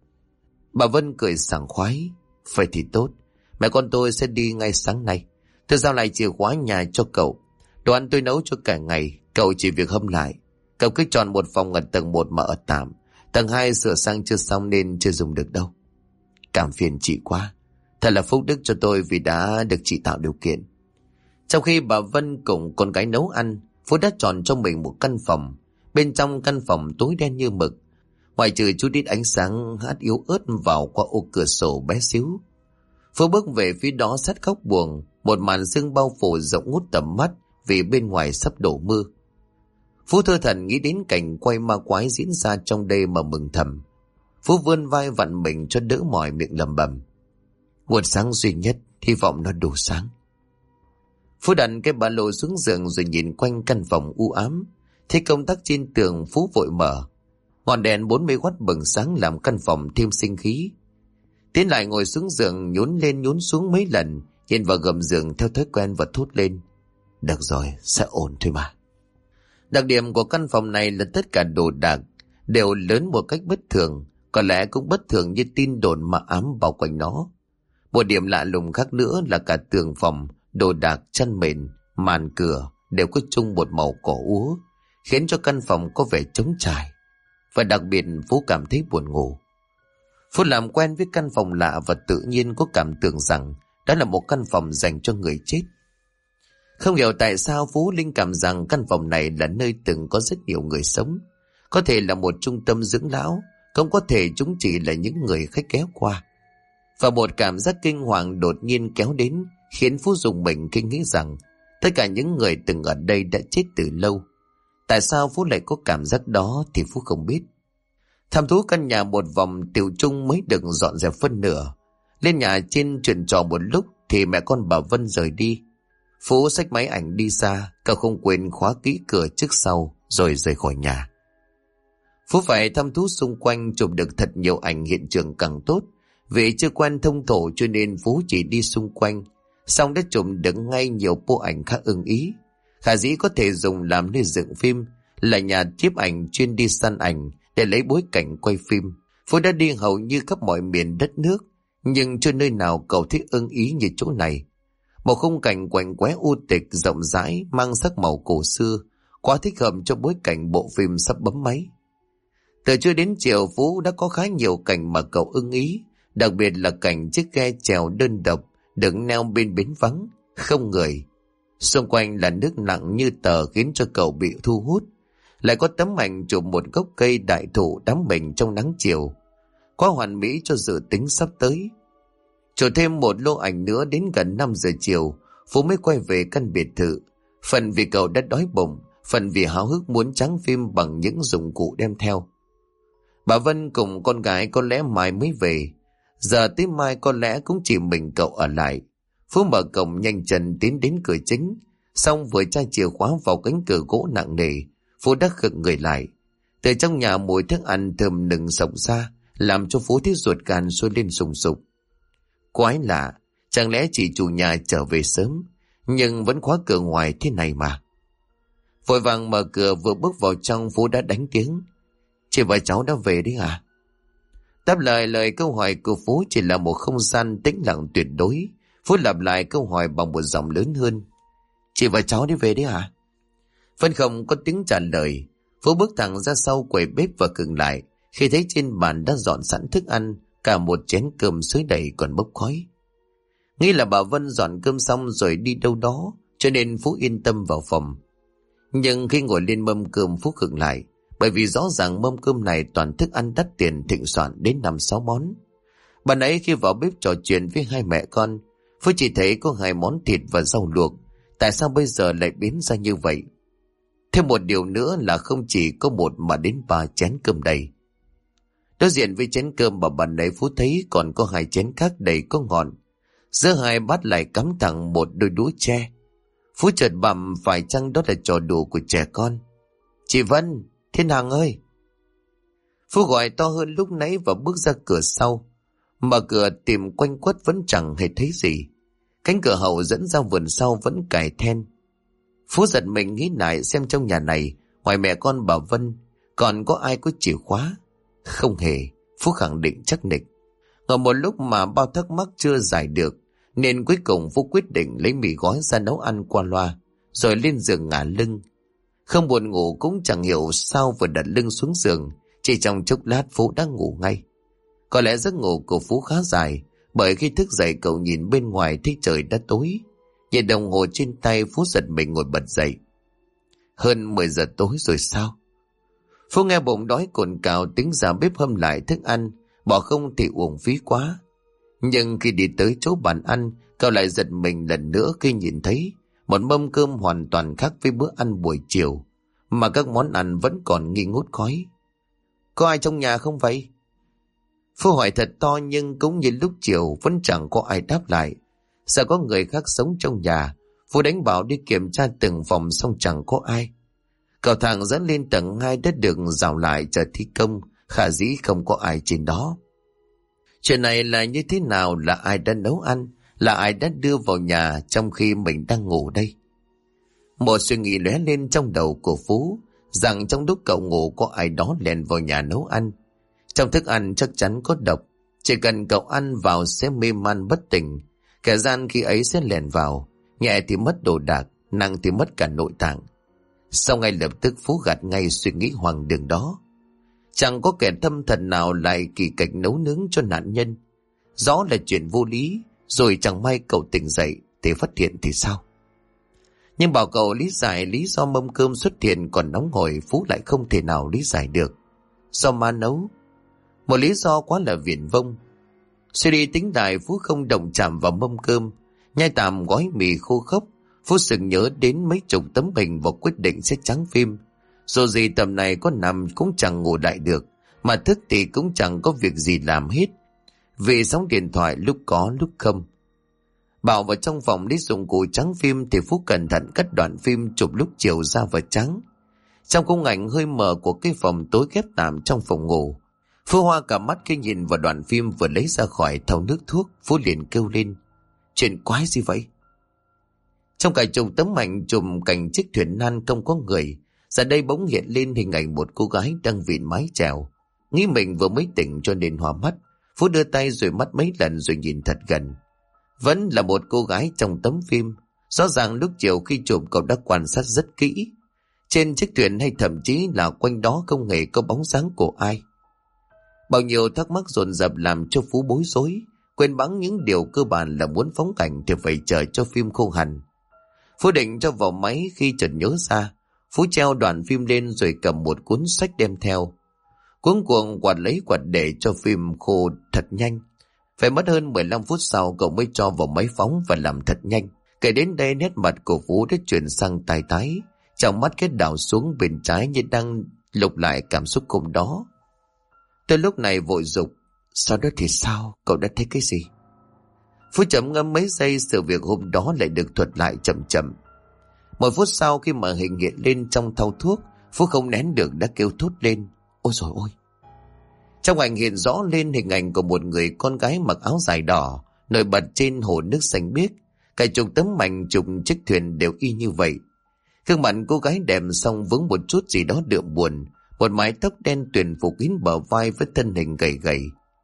Speaker 1: Bà Vân cười sảng khoái. Vậy thì tốt. Mẹ con tôi sẽ đi ngay sáng nay. Tôi giao lại chìa khóa nhà cho cậu. Đồ ăn tôi nấu cho cả ngày. Cậu chỉ việc hâm lại. Cậu cứ chọn một phòng ở tầng 1 mà ở tạm. Tầng 2 sửa sang chưa xong nên chưa dùng được đâu. Cảm phiền chị quá. Thật là phúc đức cho tôi vì đã được chị tạo điều kiện. Trong khi bà Vân cùng con gái nấu ăn, Phú đã chọn cho mình một căn phòng. Bên trong căn phòng tối đen như mực. Ngoài trừ chút ít ánh sáng hát yếu ớt vào qua ô cửa sổ bé xíu. Phú bước về phía đó sát góc buồng. Một màn sương bao phủ rộng ngút tầm mắt vì bên ngoài sắp đổ mưa. Phú thơ thần nghĩ đến cảnh quay ma quái diễn ra trong đây mà mừng thầm. Phú vươn vai vặn mình cho đỡ mỏi, miệng lẩm bẩm. Nguồn sáng duy nhất, hy vọng nó đủ sáng. Phú đặt cái ba lô xuống giường rồi nhìn quanh căn phòng u ám. Thấy công tắc trên tường, Phú vội mở. Ngọn đèn 40W bừng sáng làm căn phòng thêm sinh khí. Tiến lại ngồi xuống giường, nhún lên nhún xuống mấy lần, nhìn vào gầm giường theo thói quen và thốt lên. Được rồi, sẽ ổn thôi mà. Đặc điểm của căn phòng này là tất cả đồ đạc đều lớn một cách bất thường, có lẽ cũng bất thường như tin đồn mà ám bao quanh nó. Một điểm lạ lùng khác nữa là cả tường phòng, đồ đạc, chăn mền, màn cửa đều có chung một màu cỏ úa, khiến cho căn phòng có vẻ trống trải. Và đặc biệt Phú cảm thấy buồn ngủ. Phú làm quen với căn phòng lạ và tự nhiên có cảm tưởng rằng đó là một căn phòng dành cho người chết. Không hiểu tại sao Phú linh cảm rằng căn phòng này là nơi từng có rất nhiều người sống. Có thể là một trung tâm dưỡng lão, cũng có thể chúng chỉ là những người khách ghé qua. Và một cảm giác kinh hoàng đột nhiên kéo đến, khiến Phú dùng mình khi nghĩ rằng tất cả những người từng ở đây đã chết từ lâu. Tại sao Phú lại có cảm giác đó thì Phú không biết. Thăm thú căn nhà một vòng, Tiểu Trung mới được dọn dẹp phân nửa. Lên nhà trên chuyện trò một lúc thì mẹ con bà Vân rời đi. Phú xách máy ảnh đi xa, cậu không quên khóa kỹ cửa trước sau rồi rời khỏi nhà. Phú phải thăm thú xung quanh, chụp được thật nhiều ảnh hiện trường càng tốt. Vì chưa quen thông thổ cho nên Phú chỉ đi xung quanh, xong đã chụp được ngay nhiều bộ ảnh khá ưng ý. Khả dĩ có thể dùng làm nơi dựng phim, là nhà nhiếp ảnh chuyên đi săn ảnh để lấy bối cảnh quay phim. Phú đã đi hầu như khắp mọi miền đất nước, nhưng chưa nơi nào cậu thấy ưng ý như chỗ này. Một khung cảnh quạnh quẽ u tịch rộng rãi mang sắc màu cổ xưa, quá thích hợp cho bối cảnh bộ phim sắp bấm máy. Từ trưa đến chiều, Phú đã có khá nhiều cảnh mà cậu ưng ý, đặc biệt là cảnh chiếc ghe chèo đơn độc đứng neo bên bến vắng, không người. Xung quanh là nước nặng như tờ khiến cho cậu bị thu hút. Lại có tấm ảnh chụp một gốc cây đại thụ đắm mình trong nắng chiều, quá hoàn mỹ cho dự tính sắp tới. Chụp thêm một lô ảnh nữa đến gần 5 giờ chiều, Phú mới quay về căn biệt thự. Phần vì cậu đã đói bụng, phần vì háo hức muốn tráng phim bằng những dụng cụ đem theo. Bà Vân cùng con gái có lẽ mai mới về. Giờ tới mai có lẽ cũng chỉ mình cậu ở lại. Phú mở cổng nhanh chân tiến đến cửa chính, xong vừa tra chìa khóa vào cánh cửa gỗ nặng nề, Phú đã khựng người lại. Từ trong nhà mùi thức ăn thơm nừng xộc ra, làm cho Phú thấy ruột gan sôi lên sùng sục. Quái lạ, chẳng lẽ chỉ chủ nhà trở về sớm, nhưng vẫn khóa cửa ngoài thế này mà. Vội vàng mở cửa, vừa bước vào trong Phú đã đánh tiếng: "Chị và cháu đã về đấy à?" Đáp lời câu hỏi của Phú chỉ là một không gian tĩnh lặng tuyệt đối. Phú lặp lại câu hỏi bằng một giọng lớn hơn: "Chị và cháu đi về đấy à?" Vẫn không có tiếng trả lời. Phú bước thẳng ra sau quầy bếp và khựng lại khi thấy trên bàn đã dọn sẵn thức ăn, cả một chén cơm xới đầy còn bốc khói. Nghĩ là bà Vân dọn cơm xong rồi đi đâu đó, cho nên Phú yên tâm vào phòng. Nhưng khi ngồi lên mâm cơm, Phú khựng lại, bởi vì rõ ràng mâm cơm này toàn thức ăn đắt tiền thịnh soạn đến 5-6 món. Bạn ấy khi vào bếp trò chuyện với hai mẹ con, Phú chỉ thấy có 2 món thịt và rau luộc. Tại sao bây giờ lại biến ra như vậy? Thêm một điều nữa là không chỉ có một mà đến 3 chén cơm đầy. Đối diện với chén cơm bà bạn ấy, Phú thấy còn có 2 chén khác đầy có ngọn. Giữa 2 bát lại cắm thẳng một đôi đũa tre. Phú chợt bặm phải chăng đó là trò đùa của trẻ con. "Chị Vân, Thiên Hằng ơi!" Phú gọi to hơn lúc nãy và bước ra cửa sau. Mở cửa tìm quanh quất vẫn chẳng hề thấy gì. Cánh cửa hậu dẫn ra vườn sau vẫn cài then. Phú giật mình nghĩ lại xem trong nhà này, ngoài mẹ con bà Vân, còn có ai có chìa khóa. Không hề, Phú khẳng định chắc nịch. Ngồi một lúc mà bao thắc mắc chưa giải được, nên cuối cùng Phú quyết định lấy mì gói ra nấu ăn qua loa, rồi lên giường ngả lưng. Không buồn ngủ cũng chẳng hiểu sao vừa đặt lưng xuống giường, chỉ trong chốc lát Phú đã ngủ ngay. Có lẽ giấc ngủ của Phú khá dài, bởi khi thức dậy cậu nhìn bên ngoài thấy trời đã tối. Nhìn đồng hồ trên tay, Phú giật mình ngồi bật dậy. Hơn 10 giờ tối rồi sao? Phú nghe bụng đói cồn cào tính ra bếp hâm lại thức ăn, bỏ không thì uổng phí quá. Nhưng khi đi tới chỗ bàn ăn, cậu lại giật mình lần nữa khi nhìn thấy một mâm cơm hoàn toàn khác với bữa ăn buổi chiều, mà các món ăn vẫn còn nghi ngút khói. "Có ai trong nhà không vậy?" Phú hỏi thật to, nhưng cũng như lúc chiều vẫn chẳng có ai đáp lại. Sợ có người khác sống trong nhà, Phú đánh bảo đi kiểm tra từng phòng xong chẳng có ai. Cầu thang dẫn lên tầng 2 đã được rào lại chờ thi công, khả dĩ không có ai trên đó. Chuyện này là như thế nào? Là ai đã nấu ăn? Là ai đã đưa vào nhà trong khi mình đang ngủ đây? Một suy nghĩ lóe lên trong đầu của Phú, rằng trong lúc cậu ngủ có ai đó lèn vào nhà nấu ăn. Trong thức ăn chắc chắn có độc, chỉ cần cậu ăn vào sẽ mê man bất tỉnh. Kẻ gian khi ấy sẽ lèn vào, nhẹ thì mất đồ đạc, nặng thì mất cả nội tạng. Sau ngay lập tức Phú gạt ngay suy nghĩ hoang đường đó. Chẳng có kẻ thâm thần nào lại kỳ kịch nấu nướng cho nạn nhân. Rõ là chuyện vô lý, rồi chẳng may cậu tỉnh dậy thì phát hiện thì sao? Nhưng bảo cậu lý giải lý do mâm cơm xuất hiện còn nóng hổi, Phú lại không thể nào lý giải được. Do ma nấu. Một lý do quá là viển vông. Suy đi tính lại, Phú không động chạm vào mâm cơm, nhai tạm gói mì khô khốc. Phú sực nhớ đến mấy chục tấm hình và quyết định sẽ trắng phim. Dù gì tầm này có nằm cũng chẳng ngủ lại được, mà thức thì cũng chẳng có việc gì làm hết, vì sóng điện thoại lúc có lúc không. Bảo vào trong phòng lấy dụng cụ trắng phim thì Phú cẩn thận cắt đoạn phim chụp lúc chiều ra và trắng. Trong khung ảnh hơi mờ của cái phòng tối khép tạm trong phòng ngủ, Phú hoa cả mắt khi nhìn vào đoạn phim vừa lấy ra khỏi thau nước thuốc. Phú liền kêu lên: chuyện quái gì vậy? Trong cả chục tấm ảnh chụp cảnh chiếc thuyền nan không có người, giờ đây bỗng hiện lên hình ảnh một cô gái đang vịn mái chèo. Nghĩ mình vừa mới tỉnh cho nên hoa mắt, Phú đưa tay rồi mắt mấy lần rồi nhìn thật gần. Vẫn là một cô gái trong tấm phim. Rõ ràng lúc chiều khi chụp cậu đã quan sát rất kỹ. Trên chiếc thuyền hay thậm chí là quanh đó không hề có bóng dáng của ai. Bao nhiêu thắc mắc dồn dập làm cho Phú bối rối, quên bẵng những điều cơ bản là muốn phóng cảnh thì phải chờ cho phim khô hẳn. Phú định cho vào máy khi chợt nhớ ra. Phú treo đoạn phim lên rồi cầm một cuốn sách đem theo. Cuống cuồng quạt lấy quạt để cho phim khô thật nhanh. Phải mất hơn 15 phút sau cậu mới cho vào máy phóng và làm thật nhanh. Kể đến đây nét mặt của Phú đã chuyển sang tái tái, trong mắt cái đảo xuống bên trái như đang lục lại cảm xúc hôm đó. Tới lúc này vội dục: sau đó thì sao? Cậu đã thấy cái gì? Phú chậm ngâm mấy giây, sự việc hôm đó lại được thuật lại chậm chậm. 1 phút sau khi mà hình hiện lên trong thau thuốc, Phú không nén được đã kêu thốt lên: ôi dồi ôi! Trong ảnh hiện rõ lên hình ảnh của một người con gái mặc áo dài đỏ, nổi bật trên hồ nước xanh biếc. Cả chục tấm ảnh chụp chiếc thuyền đều y như vậy. Gương mặt cô gái đẹp song vướng một chút gì đó đượm buồn, một mái tóc đen tuyền phục kín bờ vai với thân hình gầy gầy.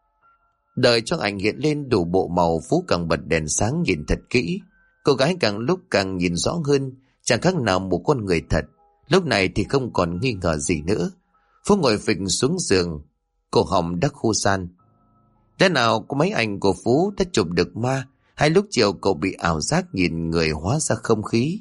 Speaker 1: Đợi cho ảnh hiện lên đủ bộ màu, Phú càng bật đèn sáng nhìn thật kỹ. Cô gái càng lúc càng nhìn rõ hơn, chẳng khác nào một con người thật. Lúc này thì không còn nghi ngờ gì nữa. Phú ngồi phịch xuống giường, cổ họng đã khô san. Thế nào có mấy ảnh của Phú đã chụp được ma, hay lúc chiều cậu bị ảo giác nhìn người hóa ra không khí?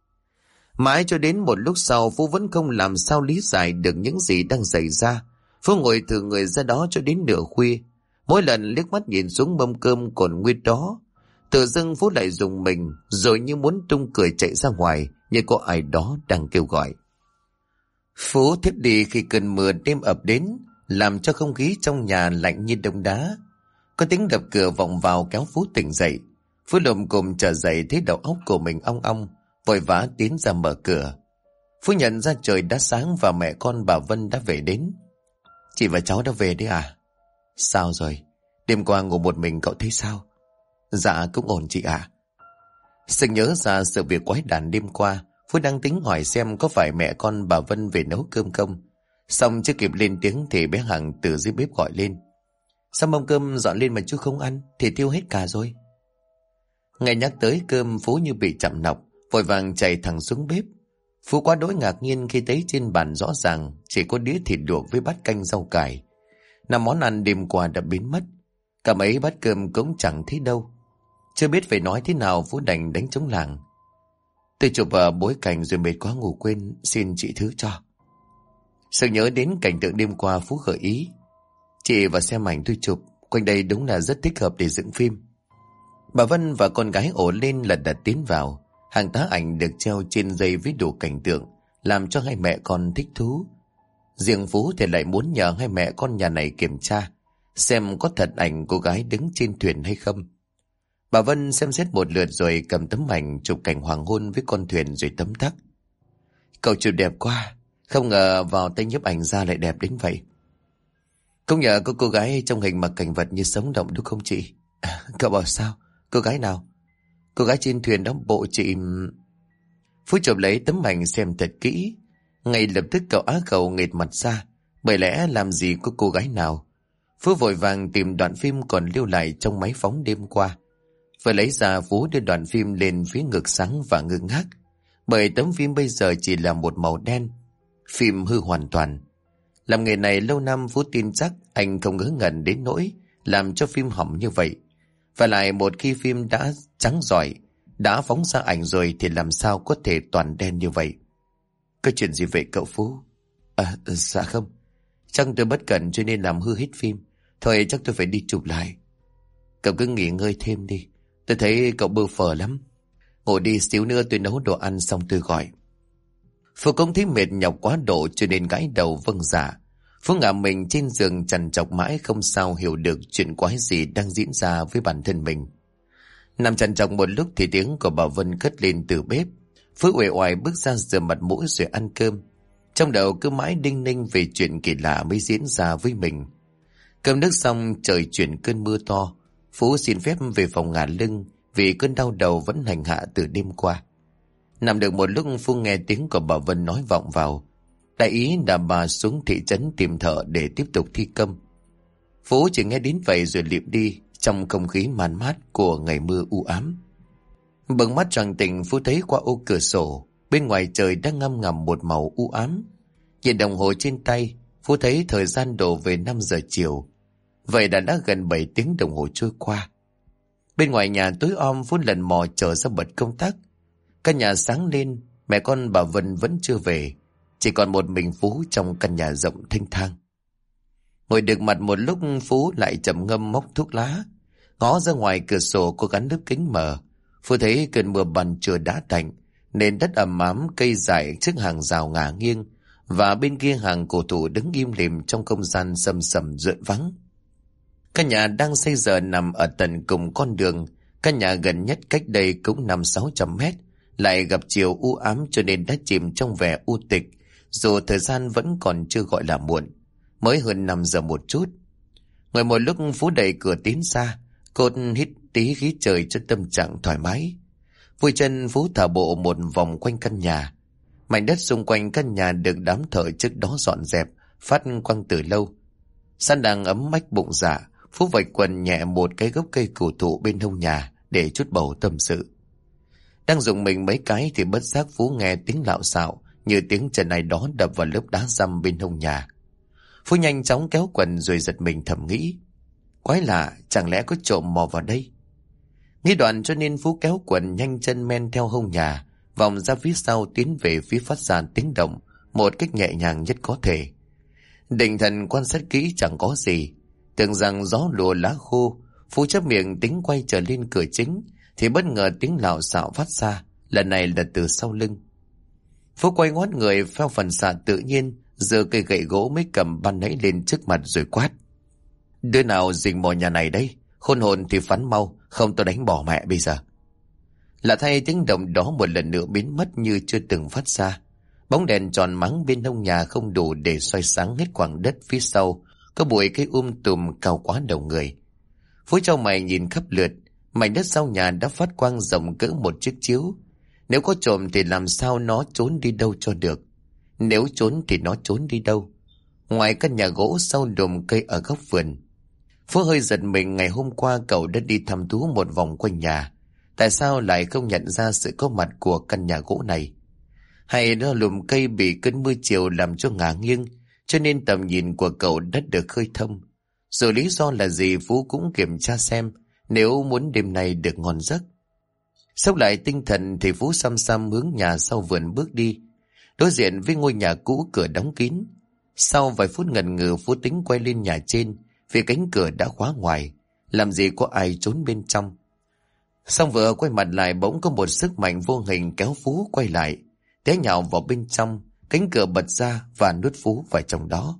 Speaker 1: Mãi cho đến một lúc sau, Phú vẫn không làm sao lý giải được những gì đang xảy ra. Phú ngồi thử người ra đó cho đến nửa khuya. Mỗi lần liếc mắt nhìn xuống mâm cơm còn nguyên đó, tự dưng Phú lại rùng mình, rồi như muốn tung cười chạy ra ngoài, như có ai đó đang kêu gọi. Phú thiếp đi khi cơn mưa đêm ập đến, làm cho không khí trong nhà lạnh như đông đá. Có tiếng đập cửa vọng vào kéo Phú tỉnh dậy. Phú lồm cồm trở dậy thấy đầu óc của mình ong ong, vội vã tiến ra mở cửa. Phú nhận ra trời đã sáng và mẹ con bà Vân đã về đến. Chị và cháu đã về đấy à? Sao rồi? Đêm qua ngủ một mình cậu thấy sao? Dạ cũng ổn chị ạ. Sực nhớ ra sự việc quái đản đêm qua, Phú đang tính hỏi xem có phải mẹ con bà Vân về nấu cơm không. Xong chưa kịp lên tiếng thì bé Hằng từ dưới bếp gọi lên: sao mâm cơm dọn lên mà chú không ăn, thì tiêu hết cả rồi. Nghe nhắc tới cơm, Phú như bị chậm nọc, vội vàng chạy thẳng xuống bếp. Phú quá đỗi ngạc nhiên khi thấy trên bàn rõ ràng chỉ có đĩa thịt luộc với bát canh rau cải. Năm món ăn đêm qua đã biến mất, cả mấy bát cơm cũng chẳng thấy đâu. Chưa biết phải nói thế nào, Phú đành đánh trống lảng: tôi chụp bối cảnh rồi mệt quá ngủ quên, xin chị thứ cho. Sự nhớ đến cảnh tượng đêm qua, Phú gợi ý: chị vào xem ảnh tôi chụp, quanh đây đúng là rất thích hợp để dựng phim. Bà Vân và con gái ổ lên lật đật tiến vào. Hàng tá ảnh được treo trên dây với đủ cảnh tượng, làm cho hai mẹ con thích thú. Riêng Phú thì lại muốn nhờ hai mẹ con nhà này kiểm tra xem có thật ảnh cô gái đứng trên thuyền hay không. Bà Vân xem xét một lượt rồi cầm tấm ảnh chụp cảnh hoàng hôn với con thuyền rồi tấm tắc: cậu chụp đẹp quá, không ngờ vào tay nhiếp ảnh ra lại đẹp đến vậy. Không nhờ có cô gái trong hình mặc cảnh vật như sống động đúng không chị? Cậu bảo sao? Cô gái nào? Cô gái trên thuyền đó bộ chị... Phú chụp lấy tấm ảnh xem thật kỹ. Ngay lập tức cậu á khẩu nghệt mặt ra, bởi lẽ làm gì có cô gái nào. Phú vội vàng tìm đoạn phim còn lưu lại trong máy phóng đêm qua. Vừa lấy ra, Phú đưa đoạn phim lên phía ngực sáng và ngơ ngác, bởi tấm phim bây giờ chỉ là một màu đen. Phim hư hoàn toàn. Làm nghề này lâu năm, Phú tin chắc anh không ngớ ngẩn đến nỗi làm cho phim hỏng như vậy. Và lại một khi phim đã trắng rọi, đã phóng ra ảnh rồi thì làm sao có thể toàn đen như vậy. Có chuyện gì vậy cậu Phú? Dạ không, chắc tôi bất cẩn cho nên làm hư hết phim. Thôi chắc tôi phải đi chụp lại. Cậu cứ nghỉ ngơi thêm đi. Tôi thấy cậu bơ phờ lắm. Ngồi đi, xíu nữa tôi nấu đồ ăn xong tôi gọi. Phú cũng thấy mệt nhọc quá độ cho nên gãi đầu vâng dạ. Phú ngả mình trên giường trằn trọc mãi không sao hiểu được chuyện quái gì đang diễn ra với bản thân mình. Nằm trằn trọc một lúc thì tiếng của bà Vân cất lên từ bếp. Phú uể oải bước ra rửa mặt mũi rồi ăn cơm. Trong đầu cứ mãi đinh ninh về chuyện kỳ lạ mới diễn ra với mình. Cơm nước xong trời chuyển cơn mưa to. Phú xin phép về phòng ngả lưng vì cơn đau đầu vẫn hành hạ từ đêm qua. Nằm được một lúc Phú nghe tiếng của bà Vân nói vọng vào. Đại ý là bà xuống thị trấn tìm thợ để tiếp tục thi công. Phú chỉ nghe đến vậy rồi liệm đi trong không khí man mát của ngày mưa u ám. Bừng mắt choàng tỉnh, Phú thấy qua ô cửa sổ bên ngoài trời đang ngăm ngầm một màu u ám. Nhìn đồng hồ trên tay, Phú thấy thời gian đổ về 5 giờ chiều. Vậy đã gần 7 tiếng đồng hồ trôi qua. Bên ngoài nhà tối om, Phú lần mò chờ ra bật công tắc. Căn nhà sáng lên, mẹ con bà Vân vẫn chưa về. Chỉ còn một mình Phú trong căn nhà rộng thênh thang. Ngồi được mặt một lúc, Phú lại trầm ngâm móc thuốc lá. Ngó ra ngoài cửa sổ có gắn lớp kính mờ. Phú thấy cơn mưa bằn chưa đã tạnh, nên đất ẩm ám, cây dại trước hàng rào ngả nghiêng, và bên kia hàng cổ thụ đứng im lìm trong không gian sầm sầm rợn vắng. Căn nhà đang xây giờ nằm ở tận cùng con đường. Căn nhà gần nhất cách đây cũng 500-600 mét, lại gặp chiều u ám cho nên đã chìm trong vẻ u tịch, dù thời gian vẫn còn chưa gọi là muộn, mới hơn 5 giờ một chút. Ngồi một lúc, Phú đẩy cửa tiến ra, cốt hít tí khí trời cho tâm trạng thoải mái. Vui chân, Phú thả bộ một vòng quanh căn nhà. Mảnh đất xung quanh căn nhà được đám thợ trước đó dọn dẹp, phát quang từ lâu. San đang ấm mách bụng dạ, Phú vạch quần nhẹ một cái gốc cây cổ thụ bên hông nhà để chút bầu tâm sự. Đang dùng mình mấy cái thì bất giác Phú nghe tiếng lạo xạo như tiếng chân ai đó đập vào lớp đá răm bên hông nhà. Phú nhanh chóng kéo quần rồi giật mình thầm nghĩ. Quái lạ, chẳng lẽ có trộm mò vào đây? Nghĩ đoạn cho nên Phú kéo quần nhanh chân men theo hông nhà, vòng ra phía sau tiến về phía phát ra tiếng động một cách nhẹ nhàng nhất có thể. Định thần quan sát kỹ chẳng có gì, tưởng rằng gió lùa lá khô. Phú chép miệng tính quay trở lên cửa chính thì bất ngờ tiếng lạo xạo phát ra, lần này là từ sau lưng. Phú quay ngoắt người theo phần xạ tự nhiên, giơ cây gậy gỗ mới cầm ban nãy lên trước mặt rồi quát. Đứa nào rình mò nhà này đấy? Khôn hồn thì phắn mau, không tôi đánh bỏ mẹ bây giờ. Lạ thay, tiếng động đó một lần nữa biến mất như chưa từng phát ra. Bóng đèn tròn mắng bên hông nhà không đủ để soi sáng hết khoảng đất phía sau, có bụi cây tùm cao quá đầu người. Phú trong mày nhìn khắp lượt, mảnh đất sau nhà đã phát quang rộng cỡ một chiếc chiếu. Nếu có trộm thì làm sao nó trốn đi đâu cho được? Nếu trốn thì nó trốn đi đâu? Ngoài căn nhà gỗ sau đùm cây ở góc vườn. Phú hơi giật mình, ngày hôm qua cậu đã đi thăm thú một vòng quanh nhà. Tại sao lại không nhận ra sự có mặt của căn nhà gỗ này? Hay đó lùm cây bị cơn mưa chiều làm cho ngả nghiêng, cho nên tầm nhìn của cậu đã được khơi thông. Dù lý do là gì Phú cũng kiểm tra xem, nếu muốn đêm nay được ngon giấc. Sốc lại tinh thần thì Phú xăm xăm hướng nhà sau vườn bước đi. Đối diện với ngôi nhà cũ cửa đóng kín. Sau vài phút ngần ngừ Phú tính quay lên nhà trên, vì cánh cửa đã khóa ngoài, làm gì có ai trốn bên trong. Xong vừa quay mặt lại bỗng có một sức mạnh vô hình kéo Phú quay lại, té nhào vào bên trong, cánh cửa bật ra và nuốt Phú vào trong đó.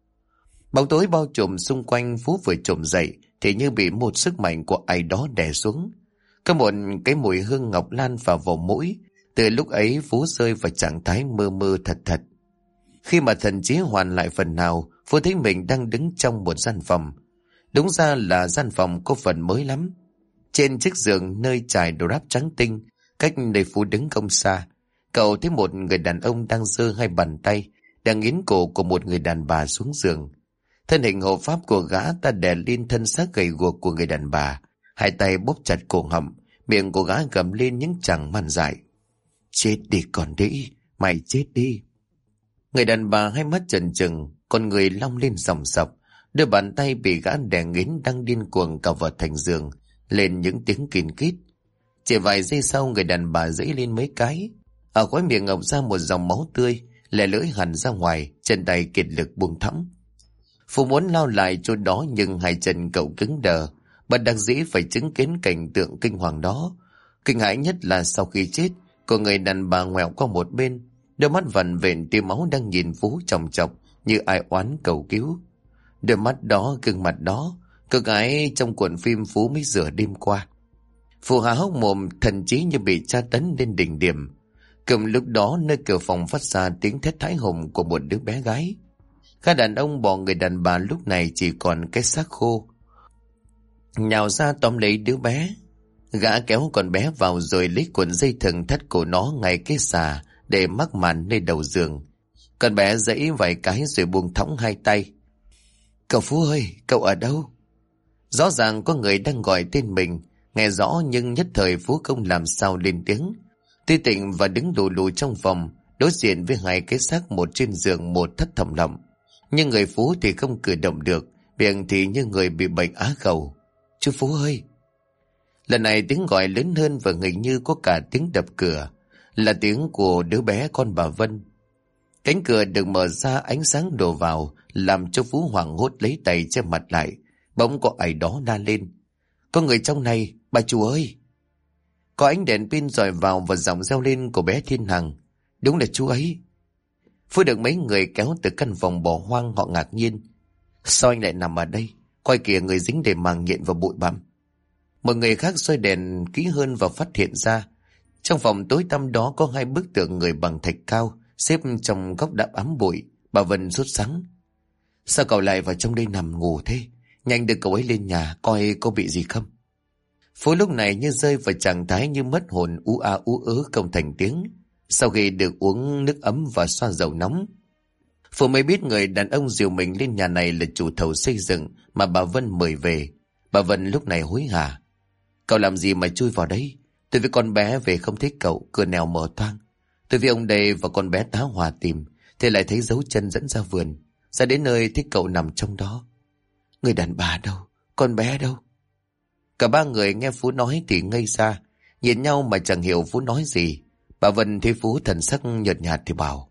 Speaker 1: Bóng tối bao trùm xung quanh. Phú vừa trồm dậy thì như bị một sức mạnh của ai đó đè xuống. Có một cái mùi hương ngọc lan vào mũi. Từ lúc ấy Phú rơi vào trạng thái mơ mơ thật thật. Khi mà thần trí hoàn lại phần nào, Phú thấy mình đang đứng trong một gian phòng. Đúng ra là gian phòng có phần mới lắm. Trên chiếc giường nơi trải đồ đáp trắng tinh, cách nơi Phú đứng không xa, cậu thấy một người đàn ông đang giơ hai bàn tay đang nghiến cổ của một người đàn bà xuống giường. Thân hình hộ pháp của gã ta đè lên thân xác gầy guộc của người đàn bà, hai tay bóp chặt cổ họng, miệng của gã gầm lên những tràng man dại. Chết đi còn đĩ, mày chết đi. Người đàn bà hai mắt trần trừng, con người long lên ròng rọc, đôi bàn tay bị gã đè nghiến đang điên cuồng cào vào thành giường, lên những tiếng kìn kít. Chỉ vài giây sau người đàn bà giãy lên mấy cái, ở khóe miệng ngọc ra một dòng máu tươi, lè lưỡi hằn ra ngoài, chân tay kiệt lực buông thõng. Phú muốn lao lại chỗ đó nhưng hai chân cậu cứng đờ, bất đắc dĩ phải chứng kiến cảnh tượng kinh hoàng đó. Kinh hãi nhất là sau khi chết, có người đàn bà ngoẹo qua một bên, đôi mắt vằn vện tia máu đang nhìn Phú chòng chọc như ai oán cầu cứu. Đôi mắt đó, gương mặt đó, cô gái trong cuộn phim Phú mới rửa đêm qua. Phú há hốc mồm, thần trí như bị tra tấn lên đỉnh điểm. Cùng lúc đó, nơi cửa phòng phát ra tiếng thét hãi hùng của một đứa bé gái. Các đàn ông bỏ người đàn bà lúc này chỉ còn cái xác khô, nhào ra tóm lấy đứa bé. Gã kéo con bé vào rồi lấy cuộn dây thừng thắt cổ nó ngay cái xà để mắc màn lên đầu giường. Con bé giãy vài cái rồi buông thõng hai tay. Cậu Phú ơi, cậu ở đâu? Rõ ràng có người đang gọi tên mình, nghe rõ nhưng nhất thời Phú không làm sao lên tiếng. Tuy Tịnh và đứng lù lù trong phòng, đối diện với hai cái xác, một trên giường một thất thầm lặng. Nhưng người Phú thì không cử động được, miệng thì như người bị bệnh á khẩu. Chú Phú ơi! Lần này tiếng gọi lớn hơn và hình như có cả tiếng đập cửa, là tiếng của đứa bé con bà Vân. Cánh cửa được mở ra, ánh sáng đổ vào, làm cho Phú hoảng hốt lấy tay che mặt lại. Bỗng có ai đó la lên. Có người trong này, bà chủ ơi! Có ánh đèn pin dọi vào và giọng reo lên của bé Thiên Hằng. Đúng là chú ấy. Phú được mấy người kéo từ căn phòng bỏ hoang, họ ngạc nhiên. Sao anh lại nằm ở đây? Coi kìa, người dính để màng nhện và bụi bặm. Một người khác soi đèn kỹ hơn và phát hiện ra trong phòng tối tăm đó có hai bức tượng người bằng thạch cao xếp trong góc đạp ám bụi. Bà Vân sốt sắng. Sao cậu lại vào trong đây nằm ngủ thế? Nhanh đưa cậu ấy lên nhà coi có bị gì không. Phú lúc này như rơi vào trạng thái như mất hồn, ú a ú ớ không thành tiếng. Sau khi được uống nước ấm và xoa dầu nóng, Phú mới biết người đàn ông dìu mình lên nhà này là chủ thầu xây dựng mà bà Vân mời về. Bà Vân lúc này hối hả. Cậu làm gì mà chui vào đấy? Tôi với con bé về không thấy cậu, cửa nẻo mở toang. Tôi với ông đây và con bé tá hỏa tìm, thì lại thấy dấu chân dẫn ra vườn. Ra đến nơi thấy cậu nằm trong đó. Người đàn bà đâu? Con bé đâu? Cả ba người nghe Phú nói thì ngây ra, nhìn nhau mà chẳng hiểu Phú nói gì. Bà Vân thấy Phú thần sắc nhợt nhạt thì bảo.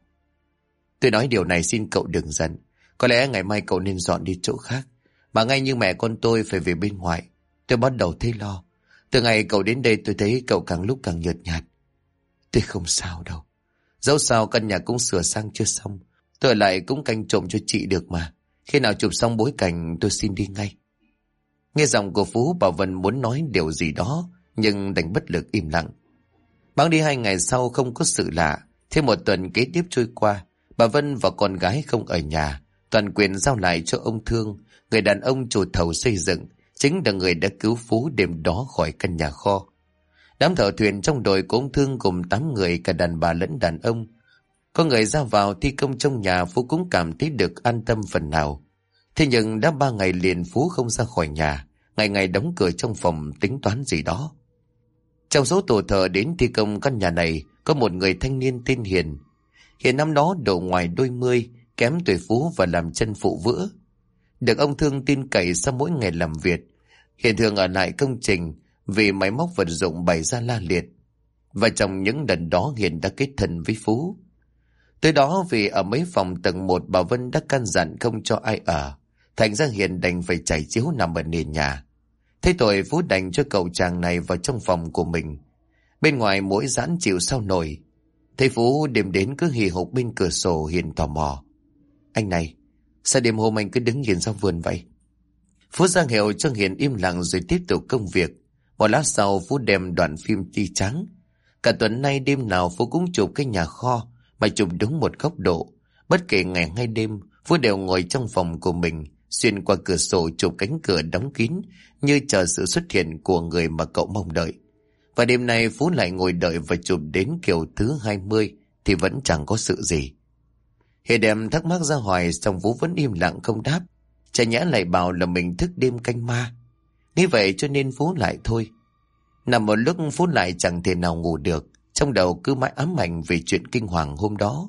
Speaker 1: Tôi nói điều này xin cậu đừng giận. Có lẽ ngày mai cậu nên dọn đi chỗ khác. Mà ngay như mẹ con tôi phải về bên ngoài. Tôi bắt đầu thấy lo. Từ ngày cậu đến đây tôi thấy cậu càng lúc càng nhợt nhạt. Tôi không sao đâu. Dẫu sao căn nhà cũng sửa sang chưa xong. Tôi ở lại cũng canh trộm cho chị được mà. Khi nào chụp xong bối cảnh tôi xin đi ngay. Nghe giọng của Phú, bà Vân muốn nói điều gì đó nhưng đành bất lực im lặng. Bẵng đi 2 ngày sau không có sự lạ. Thêm một tuần kế tiếp trôi qua, bà Vân và con gái không ở nhà, toàn quyền giao lại cho ông Thương, người đàn ông chủ thầu xây dựng, chính là người đã cứu Phú đêm đó khỏi căn nhà kho. Đám thợ thuyền trong đội của ông Thương gồm 8 người, cả đàn bà lẫn đàn ông. Có người ra vào thi công trong nhà, Phú cũng cảm thấy được an tâm phần nào. Thế nhưng đã 3 ngày liền Phú không ra khỏi nhà, ngày ngày đóng cửa trong phòng tính toán gì đó. Trong số tổ thợ đến thi công căn nhà này có một người thanh niên tên Hiền. Hiền năm đó độ ngoài đôi mươi, kém tuổi Phú và làm chân phụ vữa. Được ông Thương tin cậy sau mỗi ngày làm việc, Hiền thường ở lại công trình vì máy móc vật dụng bày ra la liệt. Và trong những lần đó Hiền đã kết thân với Phú. Tới đó vì ở mấy phòng tầng 1 bà Vân đã căn dặn không cho ai ở, thành ra Hiền đành phải trải chiếu nằm ở nền nhà. Thế tội Phú đành cho cậu chàng này vào trong phòng của mình. Bên ngoài mỗi giãn chịu sao nổi. Thấy Phú đêm đến cứ hì hục bên cửa sổ, Hiền tò mò. Anh này, sao đêm hôm anh cứ đứng nhìn ra vườn vậy? Phú ra hiệu cho Hiền im lặng rồi tiếp tục công việc. Một lát sau Phú đem đoạn phim ti trắng. Cả tuần nay đêm nào Phú cũng chụp cái nhà kho, mà chụp đúng một góc độ. Bất kể ngày hay đêm, Phú đều ngồi trong phòng của mình, xuyên qua cửa sổ chụp cánh cửa đóng kín, như chờ sự xuất hiện của người mà cậu mong đợi. Và đêm nay Phú lại ngồi đợi và chụp đến kiểu thứ 20 thì vẫn chẳng có sự gì. Hiền đem thắc mắc ra hoài, xong Phú vẫn im lặng không đáp. Chả nhẽ lại bảo là mình thức đêm canh ma. Nghĩ vậy cho nên Phú lại thôi. Nằm một lúc Phú lại chẳng thể nào ngủ được, trong đầu cứ mãi ám ảnh về chuyện kinh hoàng hôm đó.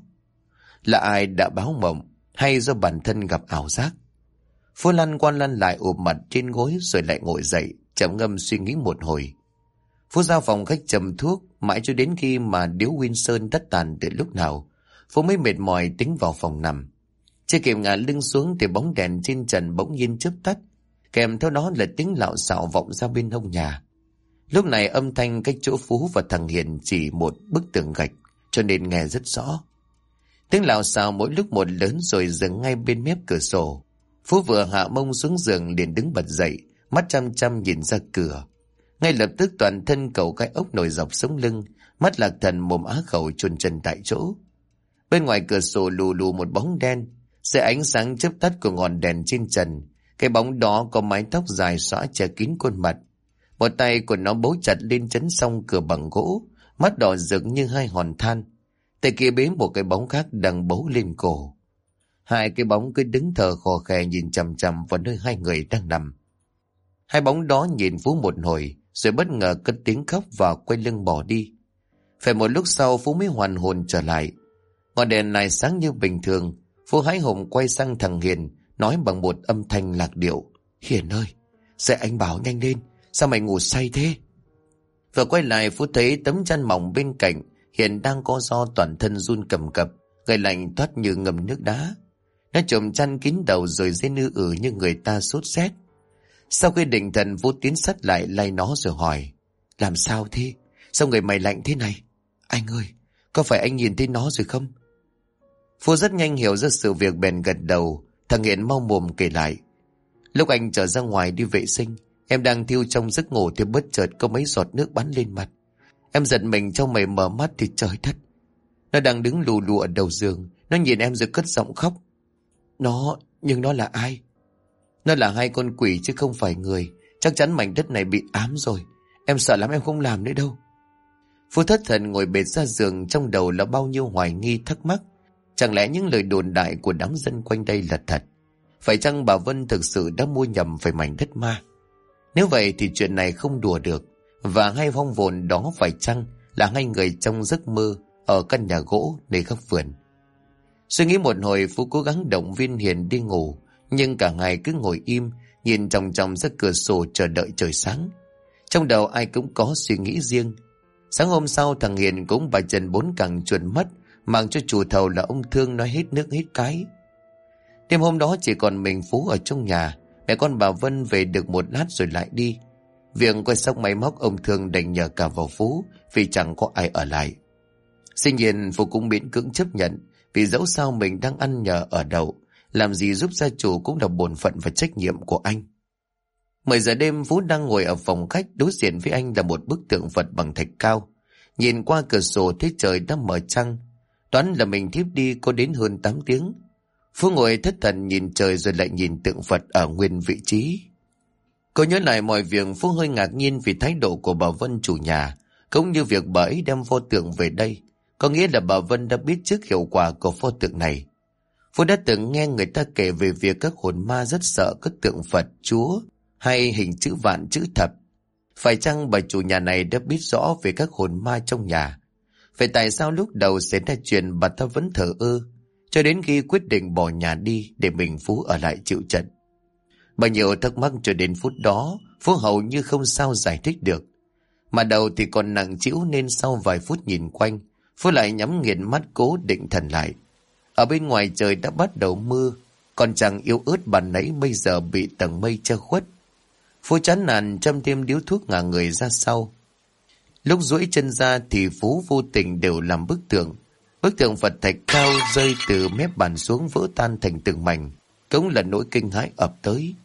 Speaker 1: Là ai đã báo mộng hay do bản thân gặp ảo giác? Phú lăn qua lăn lại ôm mặt trên gối rồi lại ngồi dậy, trầm ngâm suy nghĩ một hồi. Phú ra phòng khách châm thuốc, mãi cho đến khi mà điếu Winson tắt tàn từ lúc nào, Phú mới mệt mỏi tính vào phòng nằm. Chưa kịp ngả lưng xuống thì bóng đèn trên trần bỗng nhiên chớp tắt, kèm theo đó là tiếng lạo xạo vọng ra bên hông nhà. Lúc này âm thanh cách chỗ Phú và thằng Hiền chỉ một bức tường gạch, cho nên nghe rất rõ. Tiếng lạo xạo mỗi lúc một lớn rồi dừng ngay bên mép cửa sổ. Phú vừa hạ mông xuống giường liền đứng bật dậy, mắt chăm chăm nhìn ra cửa. Ngay lập tức toàn thân cậu cái ốc nổi dọc sống lưng, mắt lạc thần mồm á khẩu chôn chân tại chỗ. Bên ngoài cửa sổ lù lù một bóng đen, dưới ánh sáng chớp tắt của ngọn đèn trên trần, cái bóng đó có mái tóc dài xõa che kín khuôn mặt. Một tay của nó bấu chặt lên chấn song cửa bằng gỗ, mắt đỏ rực như hai hòn than. Tay kia bế một cái bóng khác đang bấu lên cổ. Hai cái bóng cứ đứng thờ khò khè nhìn chằm chằm vào nơi hai người đang nằm. Hai bóng đó nhìn Phú một hồi, rồi bất ngờ cất tiếng khóc và quay lưng bỏ đi. Phải một lúc sau Phú mới hoàn hồn trở lại. Ngọn đèn này sáng như bình thường. Phú hái hùng quay sang thằng Hiền, nói bằng một âm thanh lạc điệu: Hiền ơi, dậy anh bảo nhanh lên, sao mày ngủ say thế? Vừa quay lại Phú thấy tấm chăn mỏng bên cạnh Hiền đang co ro, toàn thân run cầm cập, người lạnh toát như ngâm nước đá. Nó trùm chăn kín đầu rồi rên ư như người ta sốt rét. Sau khi định thần, Phú tiến sát lại lay nó rồi hỏi: Làm sao thế? Sao người mày lạnh thế này? Anh ơi, có phải anh nhìn thấy nó rồi không? Phú rất nhanh hiểu ra sự việc bèn gật đầu. Thằng Hiền mau mồm kể lại: Lúc anh trở ra ngoài đi vệ sinh, em đang thiêu trong giấc ngủ thì bất chợt có mấy giọt nước bắn lên mặt. Em giật mình, trong mày mở mắt thì trời đất, nó đang đứng lù lù ở đầu giường. Nó nhìn em rồi cất giọng khóc. Nhưng nó là ai? Nó là hai con quỷ chứ không phải người. Chắc chắn mảnh đất này bị ám rồi. Em sợ lắm, em không làm nữa đâu. Phú thất thần ngồi bệt ra giường, trong đầu là bao nhiêu hoài nghi thắc mắc. Chẳng lẽ những lời đồn đại của đám dân quanh đây là thật? Phải chăng bà Vân thực sự đã mua nhầm phải mảnh đất ma? Nếu vậy thì chuyện này không đùa được. Và hai vong hồn đó phải chăng là hai người trong giấc mơ ở căn nhà gỗ nơi góc vườn? Suy nghĩ một hồi, Phú cố gắng động viên Hiền đi ngủ, nhưng cả ngày cứ ngồi im, nhìn chòng chòng ra cửa sổ chờ đợi trời sáng. Trong đầu ai cũng có suy nghĩ riêng. Sáng hôm sau, thằng Hiền cũng bà chân bốn cẳng chuồn mất, mang cho chủ thầu là ông Thương nói hết nước hết cái. Đêm hôm đó chỉ còn mình Phú ở trong nhà. Mẹ con bà Vân về được một lát rồi lại đi. Việc quay xong máy móc, ông Thương đành nhờ cả vào Phú vì chẳng có ai ở lại. Dĩ nhiên Phú cũng miễn cưỡng chấp nhận, vì dẫu sao mình đang ăn nhờ ở đậu, làm gì giúp gia chủ cũng là bổn phận và trách nhiệm của anh. 10 giờ đêm, Phú đang ngồi ở phòng khách, đối diện với anh là một bức tượng Phật bằng thạch cao. Nhìn qua cửa sổ thấy trời đã mở trăng, đoán là mình thiếp đi có đến hơn 8 tiếng. Phú ngồi thất thần nhìn trời rồi lại nhìn tượng Phật ở nguyên vị trí. Cô nhớ lại mọi việc, Phú hơi ngạc nhiên vì thái độ của bà Vân chủ nhà, cũng như việc bà ấy đem pho tượng về đây. Có nghĩa là bà Vân đã biết trước hiệu quả của pho tượng này. Phú đã từng nghe người ta kể về việc các hồn ma rất sợ các tượng Phật, Chúa hay hình chữ vạn, chữ thập. Phải chăng bà chủ nhà này đã biết rõ về các hồn ma trong nhà? Vậy tại sao lúc đầu xảy ra chuyện bà ta vẫn thờ ơ, cho đến khi quyết định bỏ nhà đi để mình Phú ở lại chịu trận? Bao nhiêu thắc mắc cho đến phút đó, Phú hầu như không sao giải thích được. Mà đầu thì còn nặng trĩu nên sau vài phút nhìn quanh, Phú lại nhắm nghiền mắt cố định thần lại. Ở bên ngoài trời đã bắt đầu mưa, còn chàng yếu ớt bàn nãy bây giờ bị tầng mây che khuất. Phú chán nản châm thêm điếu thuốc ngả người ra sau. Lúc duỗi chân ra thì Phú vô tình đều làm bức tượng. Bức tượng Phật thạch cao rơi từ mép bàn xuống, vỡ tan thành từng mảnh. Cũng là nỗi kinh hãi ập tới.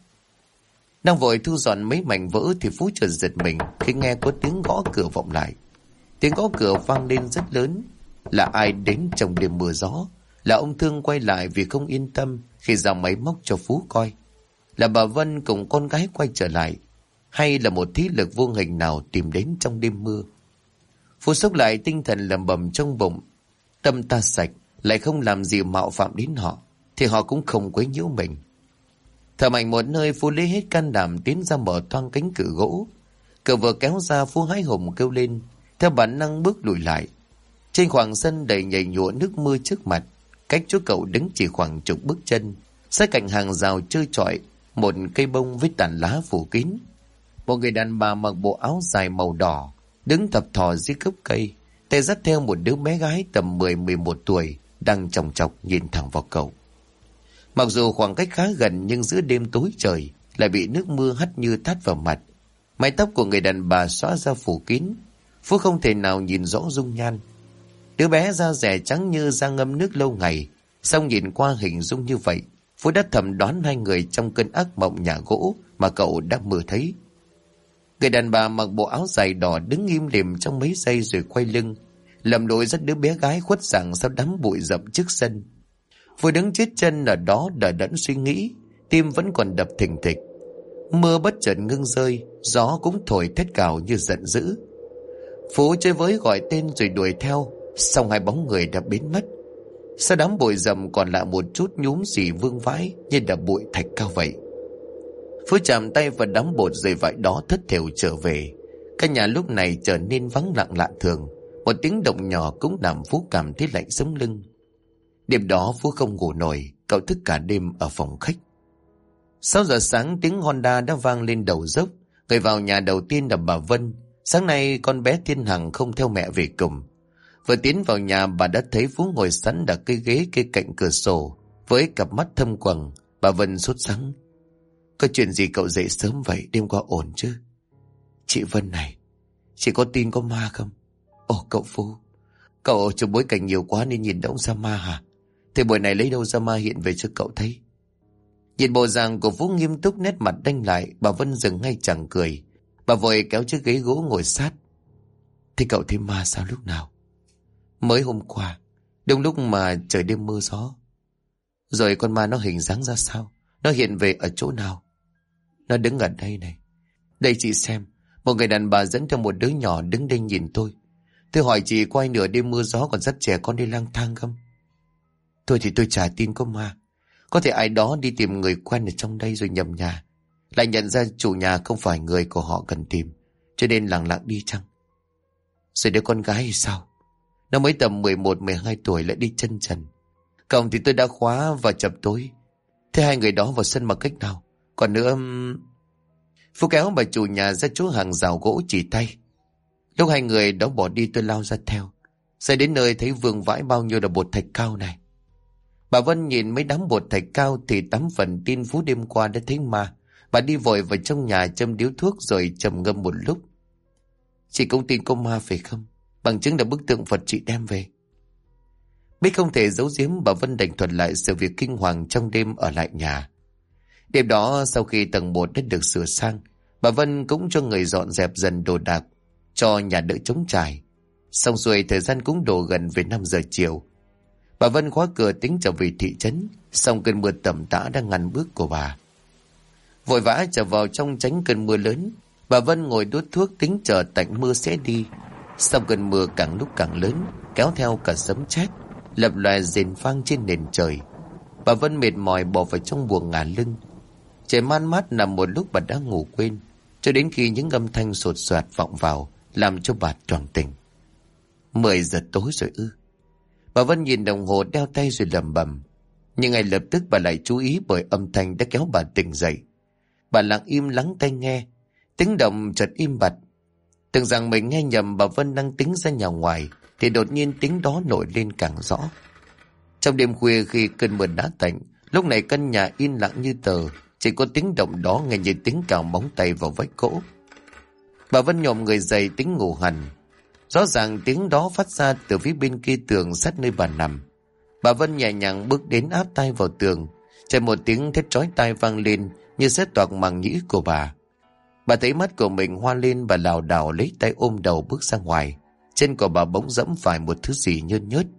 Speaker 1: Đang vội thu dọn mấy mảnh vỡ thì Phú chợt giật mình khi nghe có tiếng gõ cửa vọng lại. Tiếng gõ cửa vang lên rất lớn. Là ai đến trong đêm mưa gió? Là ông Thương quay lại vì không yên tâm khi giao máy móc cho Phú coi. Là bà Vân cùng con gái quay trở lại, hay là một thí lực vô hình nào tìm đến trong đêm mưa? Phú xốc lại tinh thần lẩm bẩm trong bụng: tâm ta sạch, lại không làm gì mạo phạm đến họ, thì họ cũng không quấy nhiễu mình. Thở mạnh một nơi, Phú lấy hết can đảm tiến ra mở toang cánh cửa gỗ. Cửa vừa kéo ra, Phú hái hùng kêu lên, theo bản năng bước lùi lại. Trên khoảng sân đầy nhầy nhụa nước mưa trước mặt, cách chỗ cậu đứng chỉ khoảng chục bước chân, sát cạnh hàng rào trơ trọi một cây bông với tàn lá phủ kín. Một người đàn bà mặc bộ áo dài màu đỏ đứng thập thò dưới gốc cây, tay dắt theo một đứa bé gái tầm 10-11 tuổi đang chòng chọc nhìn thẳng vào cậu. Mặc dù khoảng cách khá gần nhưng giữa đêm tối trời lại bị nước mưa hắt như tát vào mặt. Mái tóc của người đàn bà xõa ra phủ kín, Phú không thể nào nhìn rõ dung nhan. Đứa bé da dẻ trắng như da ngâm nước lâu ngày, song nhìn qua hình dung như vậy, Phú đã thầm đoán hai người trong cơn ác mộng nhà gỗ mà cậu đã mơ thấy. Người đàn bà mặc bộ áo dài đỏ đứng im lìm trong mấy giây rồi quay lưng, lầm lội dắt đứa bé gái khuất dạng sau đám bụi rậm trước sân. Phú đứng chết chân ở đó đờ đẫn suy nghĩ, tim vẫn còn đập thình thịch. Mưa bất chợt ngưng rơi, gió cũng thổi thét gào như giận dữ. Phú chơi với gọi tên rồi đuổi theo, xong hai bóng người đã biến mất. Sau đám bụi rậm còn lại một chút nhúm xì vương vãi như là bụi thạch cao vậy. Phú chạm tay vào đám bột rơi vãi đó thất thểu trở về. Căn nhà lúc này trở nên vắng lặng lạ thường. Một tiếng động nhỏ cũng làm Phú cảm thấy lạnh sống lưng. Đêm đó Phú không ngủ nổi, cậu thức cả đêm ở phòng khách. 6 giờ sáng tiếng Honda đã vang lên đầu dốc. Người vào nhà đầu tiên là bà Vân. Sáng nay con bé Thiên Hằng không theo mẹ về cùng. Vừa tiến vào nhà bà đã thấy Phú ngồi sẵn đặt cây ghế kê cạnh cửa sổ với cặp mắt thâm quầng. Bà Vân sốt sắng. Có chuyện gì cậu dậy sớm vậy, đêm qua ổn chứ? Chị Vân này, chị có tin có ma không? Ồ cậu Phú, cậu chụp bối cảnh nhiều quá nên nhìn đâu ra ma hả? Thế buổi này lấy đâu ra ma hiện về cho cậu thấy? Nhìn bộ dạng của Phú nghiêm túc, nét mặt đanh lại, bà Vân dừng ngay chẳng cười. Bà vội kéo chiếc ghế gỗ ngồi sát. Thế cậu thấy ma sao lúc nào? Mới hôm qua, đúng lúc mà trời đêm mưa gió. Rồi con ma nó hình dáng ra sao? Nó hiện về ở chỗ nào? Nó đứng ở đây này. Đây chị xem, một người đàn bà dẫn theo một đứa nhỏ đứng đây nhìn tôi. Tôi hỏi chị có ai nửa đêm mưa gió còn dắt trẻ con đi lang thang không? Tôi thì tôi chả tin có ma. Có thể ai đó đi tìm người quen ở trong đây rồi nhầm nhà, lại nhận ra chủ nhà không phải người của họ cần tìm, cho nên lẳng lặng đi chăng? Rồi đứa con gái thì sao? Nó mới tầm 11-12 tuổi lại đi chân trần. Cổng thì tôi đã khóa và chập tối. Thế hai người đó vào sân bằng cách nào? Còn nữa... Phú kéo bà chủ nhà ra chỗ hàng rào gỗ chỉ tay. Lúc hai người đó bỏ đi tôi lao ra theo. Xe đến nơi thấy vương vãi bao nhiêu là bột thạch cao này. Bà Vân nhìn mấy đám bột thạch cao thì tắm phần tin Phú đêm qua đã thấy ma. Bà đi vội vào trong nhà châm điếu thuốc rồi trầm ngâm một lúc. Chị cũng tin có ma phải không? Bằng chứng là bức tượng Phật chị đem về. Biết không thể giấu giếm, bà Vân đành thuật lại sự việc kinh hoàng trong đêm ở lại nhà. Đêm đó sau khi tầng 1 đã được sửa sang, bà Vân cũng cho người dọn dẹp dần đồ đạc, cho nhà đỡ trống trải. Xong xuôi thời gian cũng đổ gần về 5 giờ chiều. Bà Vân khóa cửa tính trở về thị trấn, xong cơn mưa tầm tã đang ngăn bước của bà. Vội vã trở vào trong tránh cơn mưa lớn, bà Vân ngồi đốt thuốc tính chờ tạnh mưa sẽ đi. Xong cơn mưa càng lúc càng lớn, kéo theo cả sấm sét, lập loè rền vang trên nền trời. Bà Vân mệt mỏi bỏ vào trong buồng ngả lưng. Trời man mát nằm một lúc bà đã ngủ quên, cho đến khi những âm thanh sột soạt vọng vào, làm cho bà choàng tỉnh. 10 giờ tối rồi ư? Bà Vân nhìn đồng hồ đeo tay rồi lẩm bẩm. Nhưng ngay lập tức bà lại chú ý bởi âm thanh đã kéo bà tỉnh dậy. Bà lặng im lắng tai nghe, tiếng động chợt im bặt. Tưởng rằng mình nghe nhầm, bà Vân đang tính ra nhà ngoài thì đột nhiên tiếng đó nổi lên càng rõ. Trong đêm khuya khi cơn mưa đã tạnh, lúc này căn nhà yên lặng như tờ, chỉ có tiếng động đó nghe như tiếng cào móng tay vào vách gỗ. Bà Vân nhòm người dậy tính ngủ hẳn. Rõ ràng tiếng đó phát ra từ phía bên kia tường sát nơi bà nằm. Bà Vân nhẹ nhàng bước đến áp tay vào tường, chợt một tiếng thét chói tai vang lên như xé toạc màng nhĩ của bà. Bà thấy mắt của mình hoa lên và lảo đảo lấy tay ôm đầu bước ra ngoài. Chân của bà bỗng dẫm phải một thứ gì nhơn nhớt.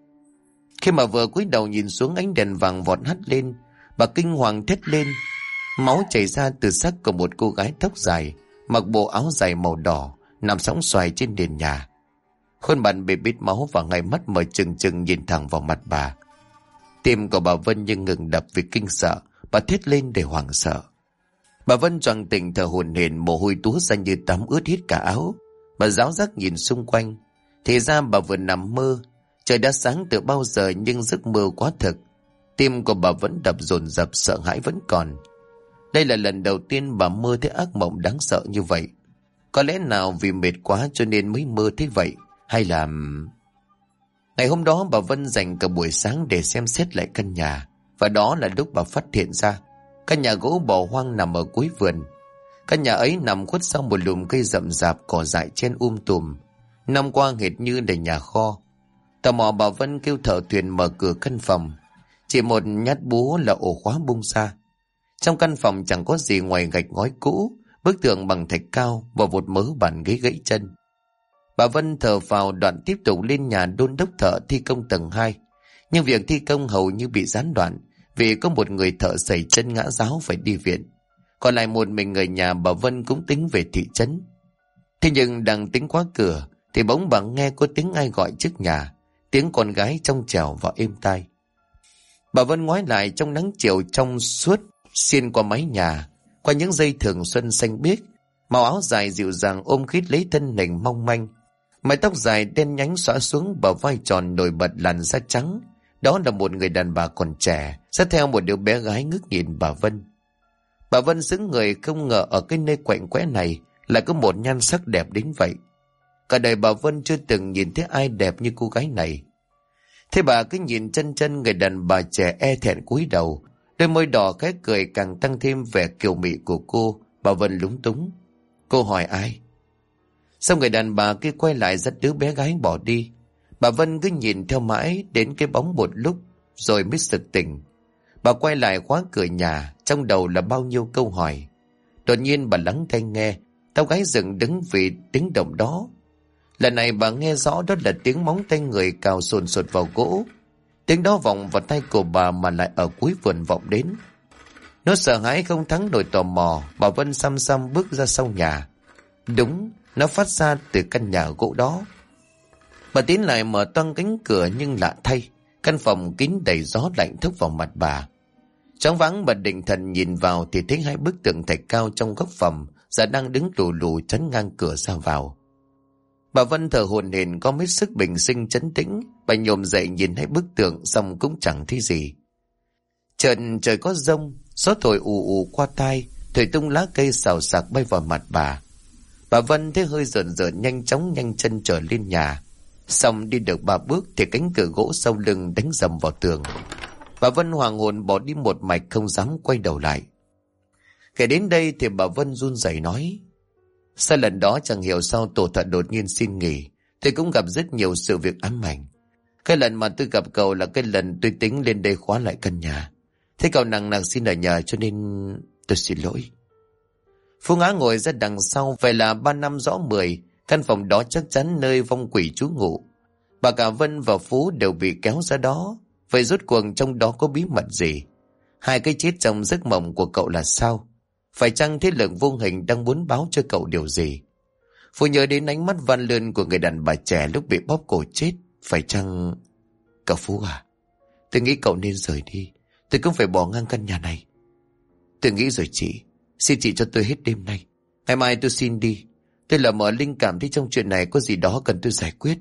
Speaker 1: Khi mà vừa cúi đầu nhìn xuống, ánh đèn vàng vọt hắt lên, bà kinh hoàng thét lên. Máu chảy ra từ xác của một cô gái tóc dài, mặc bộ áo dài màu đỏ, nằm sóng xoài trên nền nhà. Khuôn mặt bị bít máu và ngay mắt mở trừng trừng nhìn thẳng vào mặt bà. Tim của bà Vân như ngừng đập vì kinh sợ, bà thét lên để hoảng sợ. Bà Vân choàng tỉnh thở hổn hển, mồ hôi túa ra như tắm ướt hết cả áo. Bà ráo rác nhìn xung quanh, thì ra bà vừa nằm mơ. Trời đã sáng từ bao giờ nhưng giấc mơ quá thực. Tim của bà vẫn đập dồn dập, sợ hãi vẫn còn. Đây là lần đầu tiên bà mơ thấy ác mộng đáng sợ như vậy. Có lẽ nào vì mệt quá cho nên mới mơ thế vậy, hay là... Ngày hôm đó bà Vân dành cả buổi sáng để xem xét lại căn nhà. Và đó là lúc bà phát hiện ra căn nhà gỗ bỏ hoang nằm ở cuối vườn. Căn nhà ấy nằm khuất sau một lùm cây rậm rạp, cỏ dại trên tùm. Năm qua hệt như là nhà kho. Tò mò bà Vân kêu thợ thuyền mở cửa căn phòng. Chỉ một nhát búa là ổ khóa bung ra. Trong căn phòng chẳng có gì ngoài gạch ngói cũ, bức tường bằng thạch cao và một mớ bàn ghế gãy chân. Bà Vân thở phào đoạn tiếp tục lên nhà đôn đốc thợ thi công tầng 2. Nhưng việc thi công hầu như bị gián đoạn vì có một người thợ sẩy chân ngã ráo phải đi viện. Còn lại một mình người nhà, bà Vân cũng tính về thị trấn. Thế nhưng đang tính khóa cửa thì bỗng bà nghe có tiếng ai gọi trước nhà, tiếng con gái trong trẻo và êm tai. Bà Vân ngoái lại, trong nắng chiều trong suốt xuyên qua mái nhà, qua những dây thường xuân xanh biếc, màu áo dài dịu dàng ôm khít lấy thân hình mong manh, mái tóc dài đen nhánh xõa xuống bờ vai tròn nổi bật làn da trắng. Đó là một người đàn bà còn trẻ, dắt theo một đứa bé gái ngước nhìn bà Vân. Bà Vân sững người, không ngờ ở cái nơi quạnh quẽ này lại có một nhan sắc đẹp đến vậy. Cả đời bà Vân chưa từng nhìn thấy ai đẹp như cô gái này. Thế bà cứ nhìn chân chân người đàn bà trẻ e thẹn cúi đầu, đôi môi đỏ khẽ cười càng tăng thêm vẻ kiều mị của cô. Bà Vân lúng túng. Cô hỏi ai? Xong người đàn bà kia quay lại dắt đứa bé gái bỏ đi. Bà Vân cứ nhìn theo mãi đến cái bóng một lúc rồi mới sực tỉnh. Bà quay lại khóa cửa nhà, trong đầu là bao nhiêu câu hỏi. Đột nhiên bà lắng tai nghe, tóc gái dựng đứng vì tiếng động đó. Lần này bà nghe rõ đó là tiếng móng tay người cào sồn sột vào gỗ. Tiếng đó vọng vào tay của bà mà lại ở cuối vườn vọng đến. Nó sợ hãi không thắng nổi tò mò, bà Vân xăm xăm bước ra sau nhà. Đúng, nó phát ra từ căn nhà gỗ đó. Bà tiến lại mở toang cánh cửa, nhưng lạ thay, căn phòng kín đầy gió lạnh thốc vào mặt bà. Choáng váng bà định thần nhìn vào thì thấy hai bức tượng thạch cao trong góc phòng giờ đang đứng lù lù chắn ngang cửa ra vào. Bà Vân thở hổn hển, có mấy sức bình sinh trấn tĩnh. Bà nhổm dậy nhìn hai bức tượng xong cũng chẳng thấy gì. Chợt trời có giông, gió thổi ù ù qua tai, thổi tung lá cây xào xạc bay vào mặt bà. Bà Vân thấy hơi rợn rợn, nhanh chóng nhanh chân trở lên nhà. Xong đi được 3 bước thì cánh cửa gỗ sau lưng đánh dầm vào tường. Bà Vân hoàng hồn bỏ đi một mạch, không dám quay đầu lại. Kể đến đây thì bà Vân run rẩy nói: Sau lần đó chẳng hiểu sao tổ thợ đột nhiên xin nghỉ. Tôi cũng gặp rất nhiều sự việc ám ảnh. Cái lần mà tôi gặp cậu là cái lần tôi tính lên đây khóa lại căn nhà. Thế cậu nặng nặc xin ở nhờ cho nên tôi xin lỗi. Phú Ngã ngồi ra đằng sau. Vậy là 3 năm rõ 10, căn phòng đó chắc chắn nơi vong quỷ trú ngụ. Bà cả Vân và Phú đều bị kéo ra đó. Vậy rốt cuộc trong đó có bí mật gì? Hai cái chết trong giấc mộng của cậu là sao? Phải chăng thế lực vô hình đang muốn báo cho cậu điều gì? Phú nhớ đến ánh mắt van lươn của người đàn bà trẻ lúc bị bóp cổ chết. Phải chăng... Cậu Phú à, tôi nghĩ cậu nên rời đi. Tôi cũng phải bỏ ngang căn nhà này. Tôi nghĩ rồi chị. Xin chị cho tôi hết đêm nay. Ngày mai tôi xin đi. Tôi là mở linh cảm thấy trong chuyện này có gì đó cần tôi giải quyết.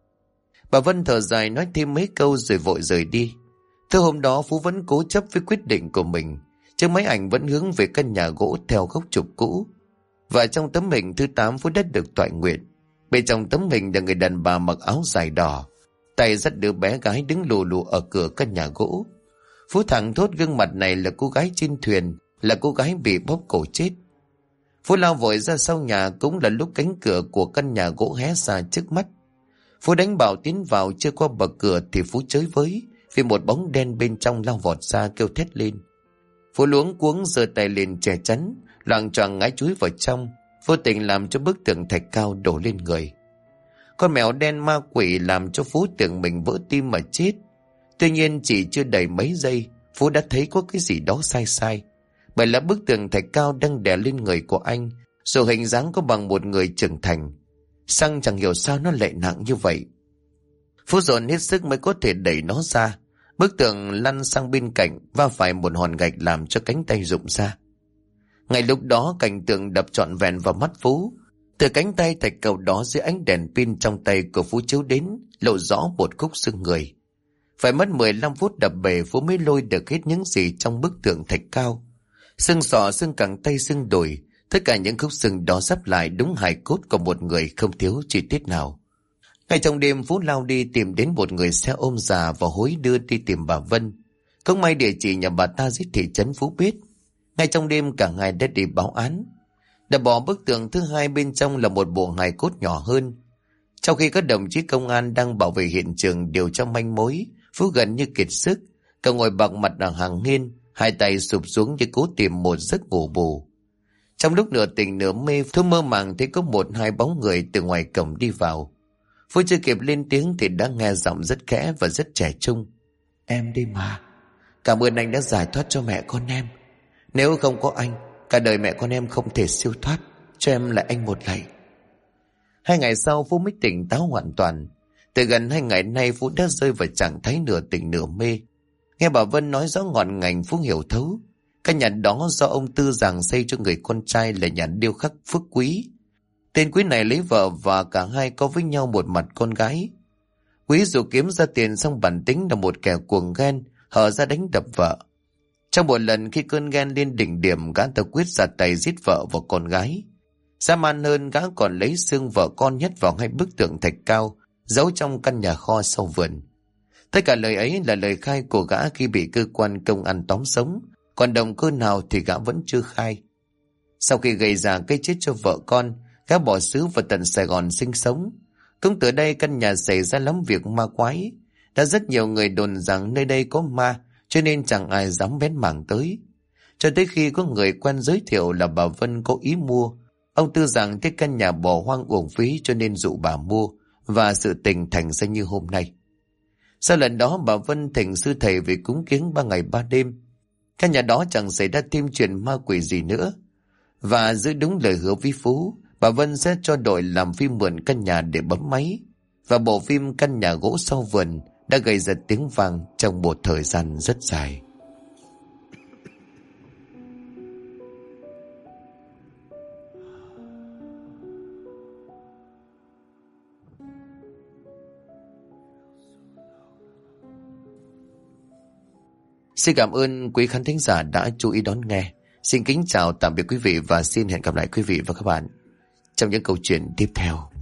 Speaker 1: Bà Vân thở dài nói thêm mấy câu rồi vội rời đi. Từ hôm đó Phú vẫn cố chấp với quyết định của mình. Chiếc máy ảnh vẫn hướng về căn nhà gỗ theo góc chụp cũ. Và trong tấm hình thứ 8 Phú đã được toại nguyện. Bên trong tấm hình là người đàn bà mặc áo dài đỏ, tay dắt đứa bé gái đứng lù lù ở cửa căn nhà gỗ. Phú thẳng thốt gương mặt này là cô gái trên thuyền, là cô gái bị bóp cổ chết. Phú lao vội ra sau nhà, cũng là lúc cánh cửa của căn nhà gỗ hé ra trước mắt. Phú đánh bảo tiến vào, chưa qua bậc cửa thì Phú chới với vì một bóng đen bên trong lao vọt ra kêu thét lên. Phú luống cuống giơ tay lên che chắn, loạng choạng ngã chúi vào trong, vô tình làm cho bức tượng thạch cao đổ lên người. Con mèo đen ma quỷ làm cho Phú tưởng mình vỡ tim mà chết. Tuy nhiên chỉ chưa đầy mấy giây, Phú đã thấy có cái gì đó sai sai. Bởi là bức tượng thạch cao đang đè lên người của anh, dù hình dáng có bằng một người trưởng thành. Xong chẳng hiểu sao nó lại nặng như vậy. Phú dồn hết sức mới có thể đẩy nó ra. Bức tượng lăn sang bên cạnh, va phải một hòn gạch làm cho cánh tay rụng ra. Ngay lúc đó cảnh tượng đập trọn vẹn vào mắt Phú. Từ cánh tay thạch cầu đó dưới ánh đèn pin trong tay của Phú chiếu đến, lộ rõ một khúc xương người. Phải mất 15 phút đập bể Phú mới lôi được hết những gì trong bức tượng thạch cao. Xương sọ, xương cẳng tay, xương đùi, tất cả những khúc xương đó sắp lại đúng hài cốt của một người, không thiếu chi tiết nào. Ngay trong đêm Phú lao đi tìm đến một người xe ôm già và hối đưa đi tìm bà Vân. Cũng may địa chỉ nhà bà ta dưới thị trấn Phú biết. Ngay trong đêm cả hai đã đi báo án. Đã bỏ bức tường thứ hai, bên trong là một bộ hài cốt nhỏ hơn. Trong khi các đồng chí công an đang bảo vệ hiện trường điều tra manh mối, Phú gần như kiệt sức, cậu ngồi bạc mặt ở hàng hiên, hai tay sụp xuống như cố tìm một giấc ngủ bù. Trong lúc nửa tỉnh nửa mê, Phú mơ màng thấy có một hai bóng người từ ngoài cổng đi vào. Phú chưa kịp lên tiếng thì đã nghe giọng rất khẽ và rất trẻ trung. Em đi mà. Cảm ơn anh đã giải thoát cho mẹ con em. Nếu không có anh, cả đời mẹ con em không thể siêu thoát. Cho em lại anh một lạy. 2 ngày sau Phú mới tỉnh táo hoàn toàn. Từ gần 2 ngày nay Phú đã rơi vào trạng thái nửa tỉnh nửa mê. Nghe bà Vân nói rõ ngọn ngành, Phú hiểu thấu. Căn nhà đó do ông Tư giảng xây cho người con trai là nhà điêu khắc Phước Quý. Tên Quý này lấy vợ và cả hai có với nhau một mặt con gái. Quý dù kiếm ra tiền xong bản tính là một kẻ cuồng ghen, hở ra đánh đập vợ. Trong một lần khi cơn ghen lên đỉnh điểm, gã ta quyết ra tay giết vợ và con gái. Dã man hơn, gã còn lấy xương vợ con nhét vào 2 bức tượng thạch cao giấu trong căn nhà kho sau vườn. Tất cả lời ấy là lời khai của gã khi bị cơ quan công an tóm sống, còn động cơ nào thì gã vẫn chưa khai. Sau khi gây ra cái chết cho vợ con, gã bỏ xứ vào tận Sài Gòn sinh sống. Cũng từ đây căn nhà xảy ra lắm việc ma quái. Đã rất nhiều người đồn rằng nơi đây có ma, cho nên chẳng ai dám bén mảng tới. Cho tới khi có người quen giới thiệu là bà Vân có ý mua. Ông Tư rằng cái căn nhà bỏ hoang uổng phí cho nên dụ bà mua, và sự tình thành ra như hôm nay. Sau lần đó bà Vân thỉnh sư thầy về cúng kiếng 3 ngày 3 đêm. Căn nhà đó chẳng xảy ra thêm chuyện ma quỷ gì nữa. Và giữ đúng lời hứa với Phú, bà Vân sẽ cho đội làm phim mượn căn nhà để bấm máy. Và bộ phim Căn Nhà Gỗ Sau Vườn đã gây ra tiếng vang trong một thời gian rất dài. Xin cảm ơn quý khán thính giả đã chú ý đón nghe. Xin kính chào tạm biệt quý vị và xin hẹn gặp lại quý vị và các bạn trong những câu chuyện tiếp theo.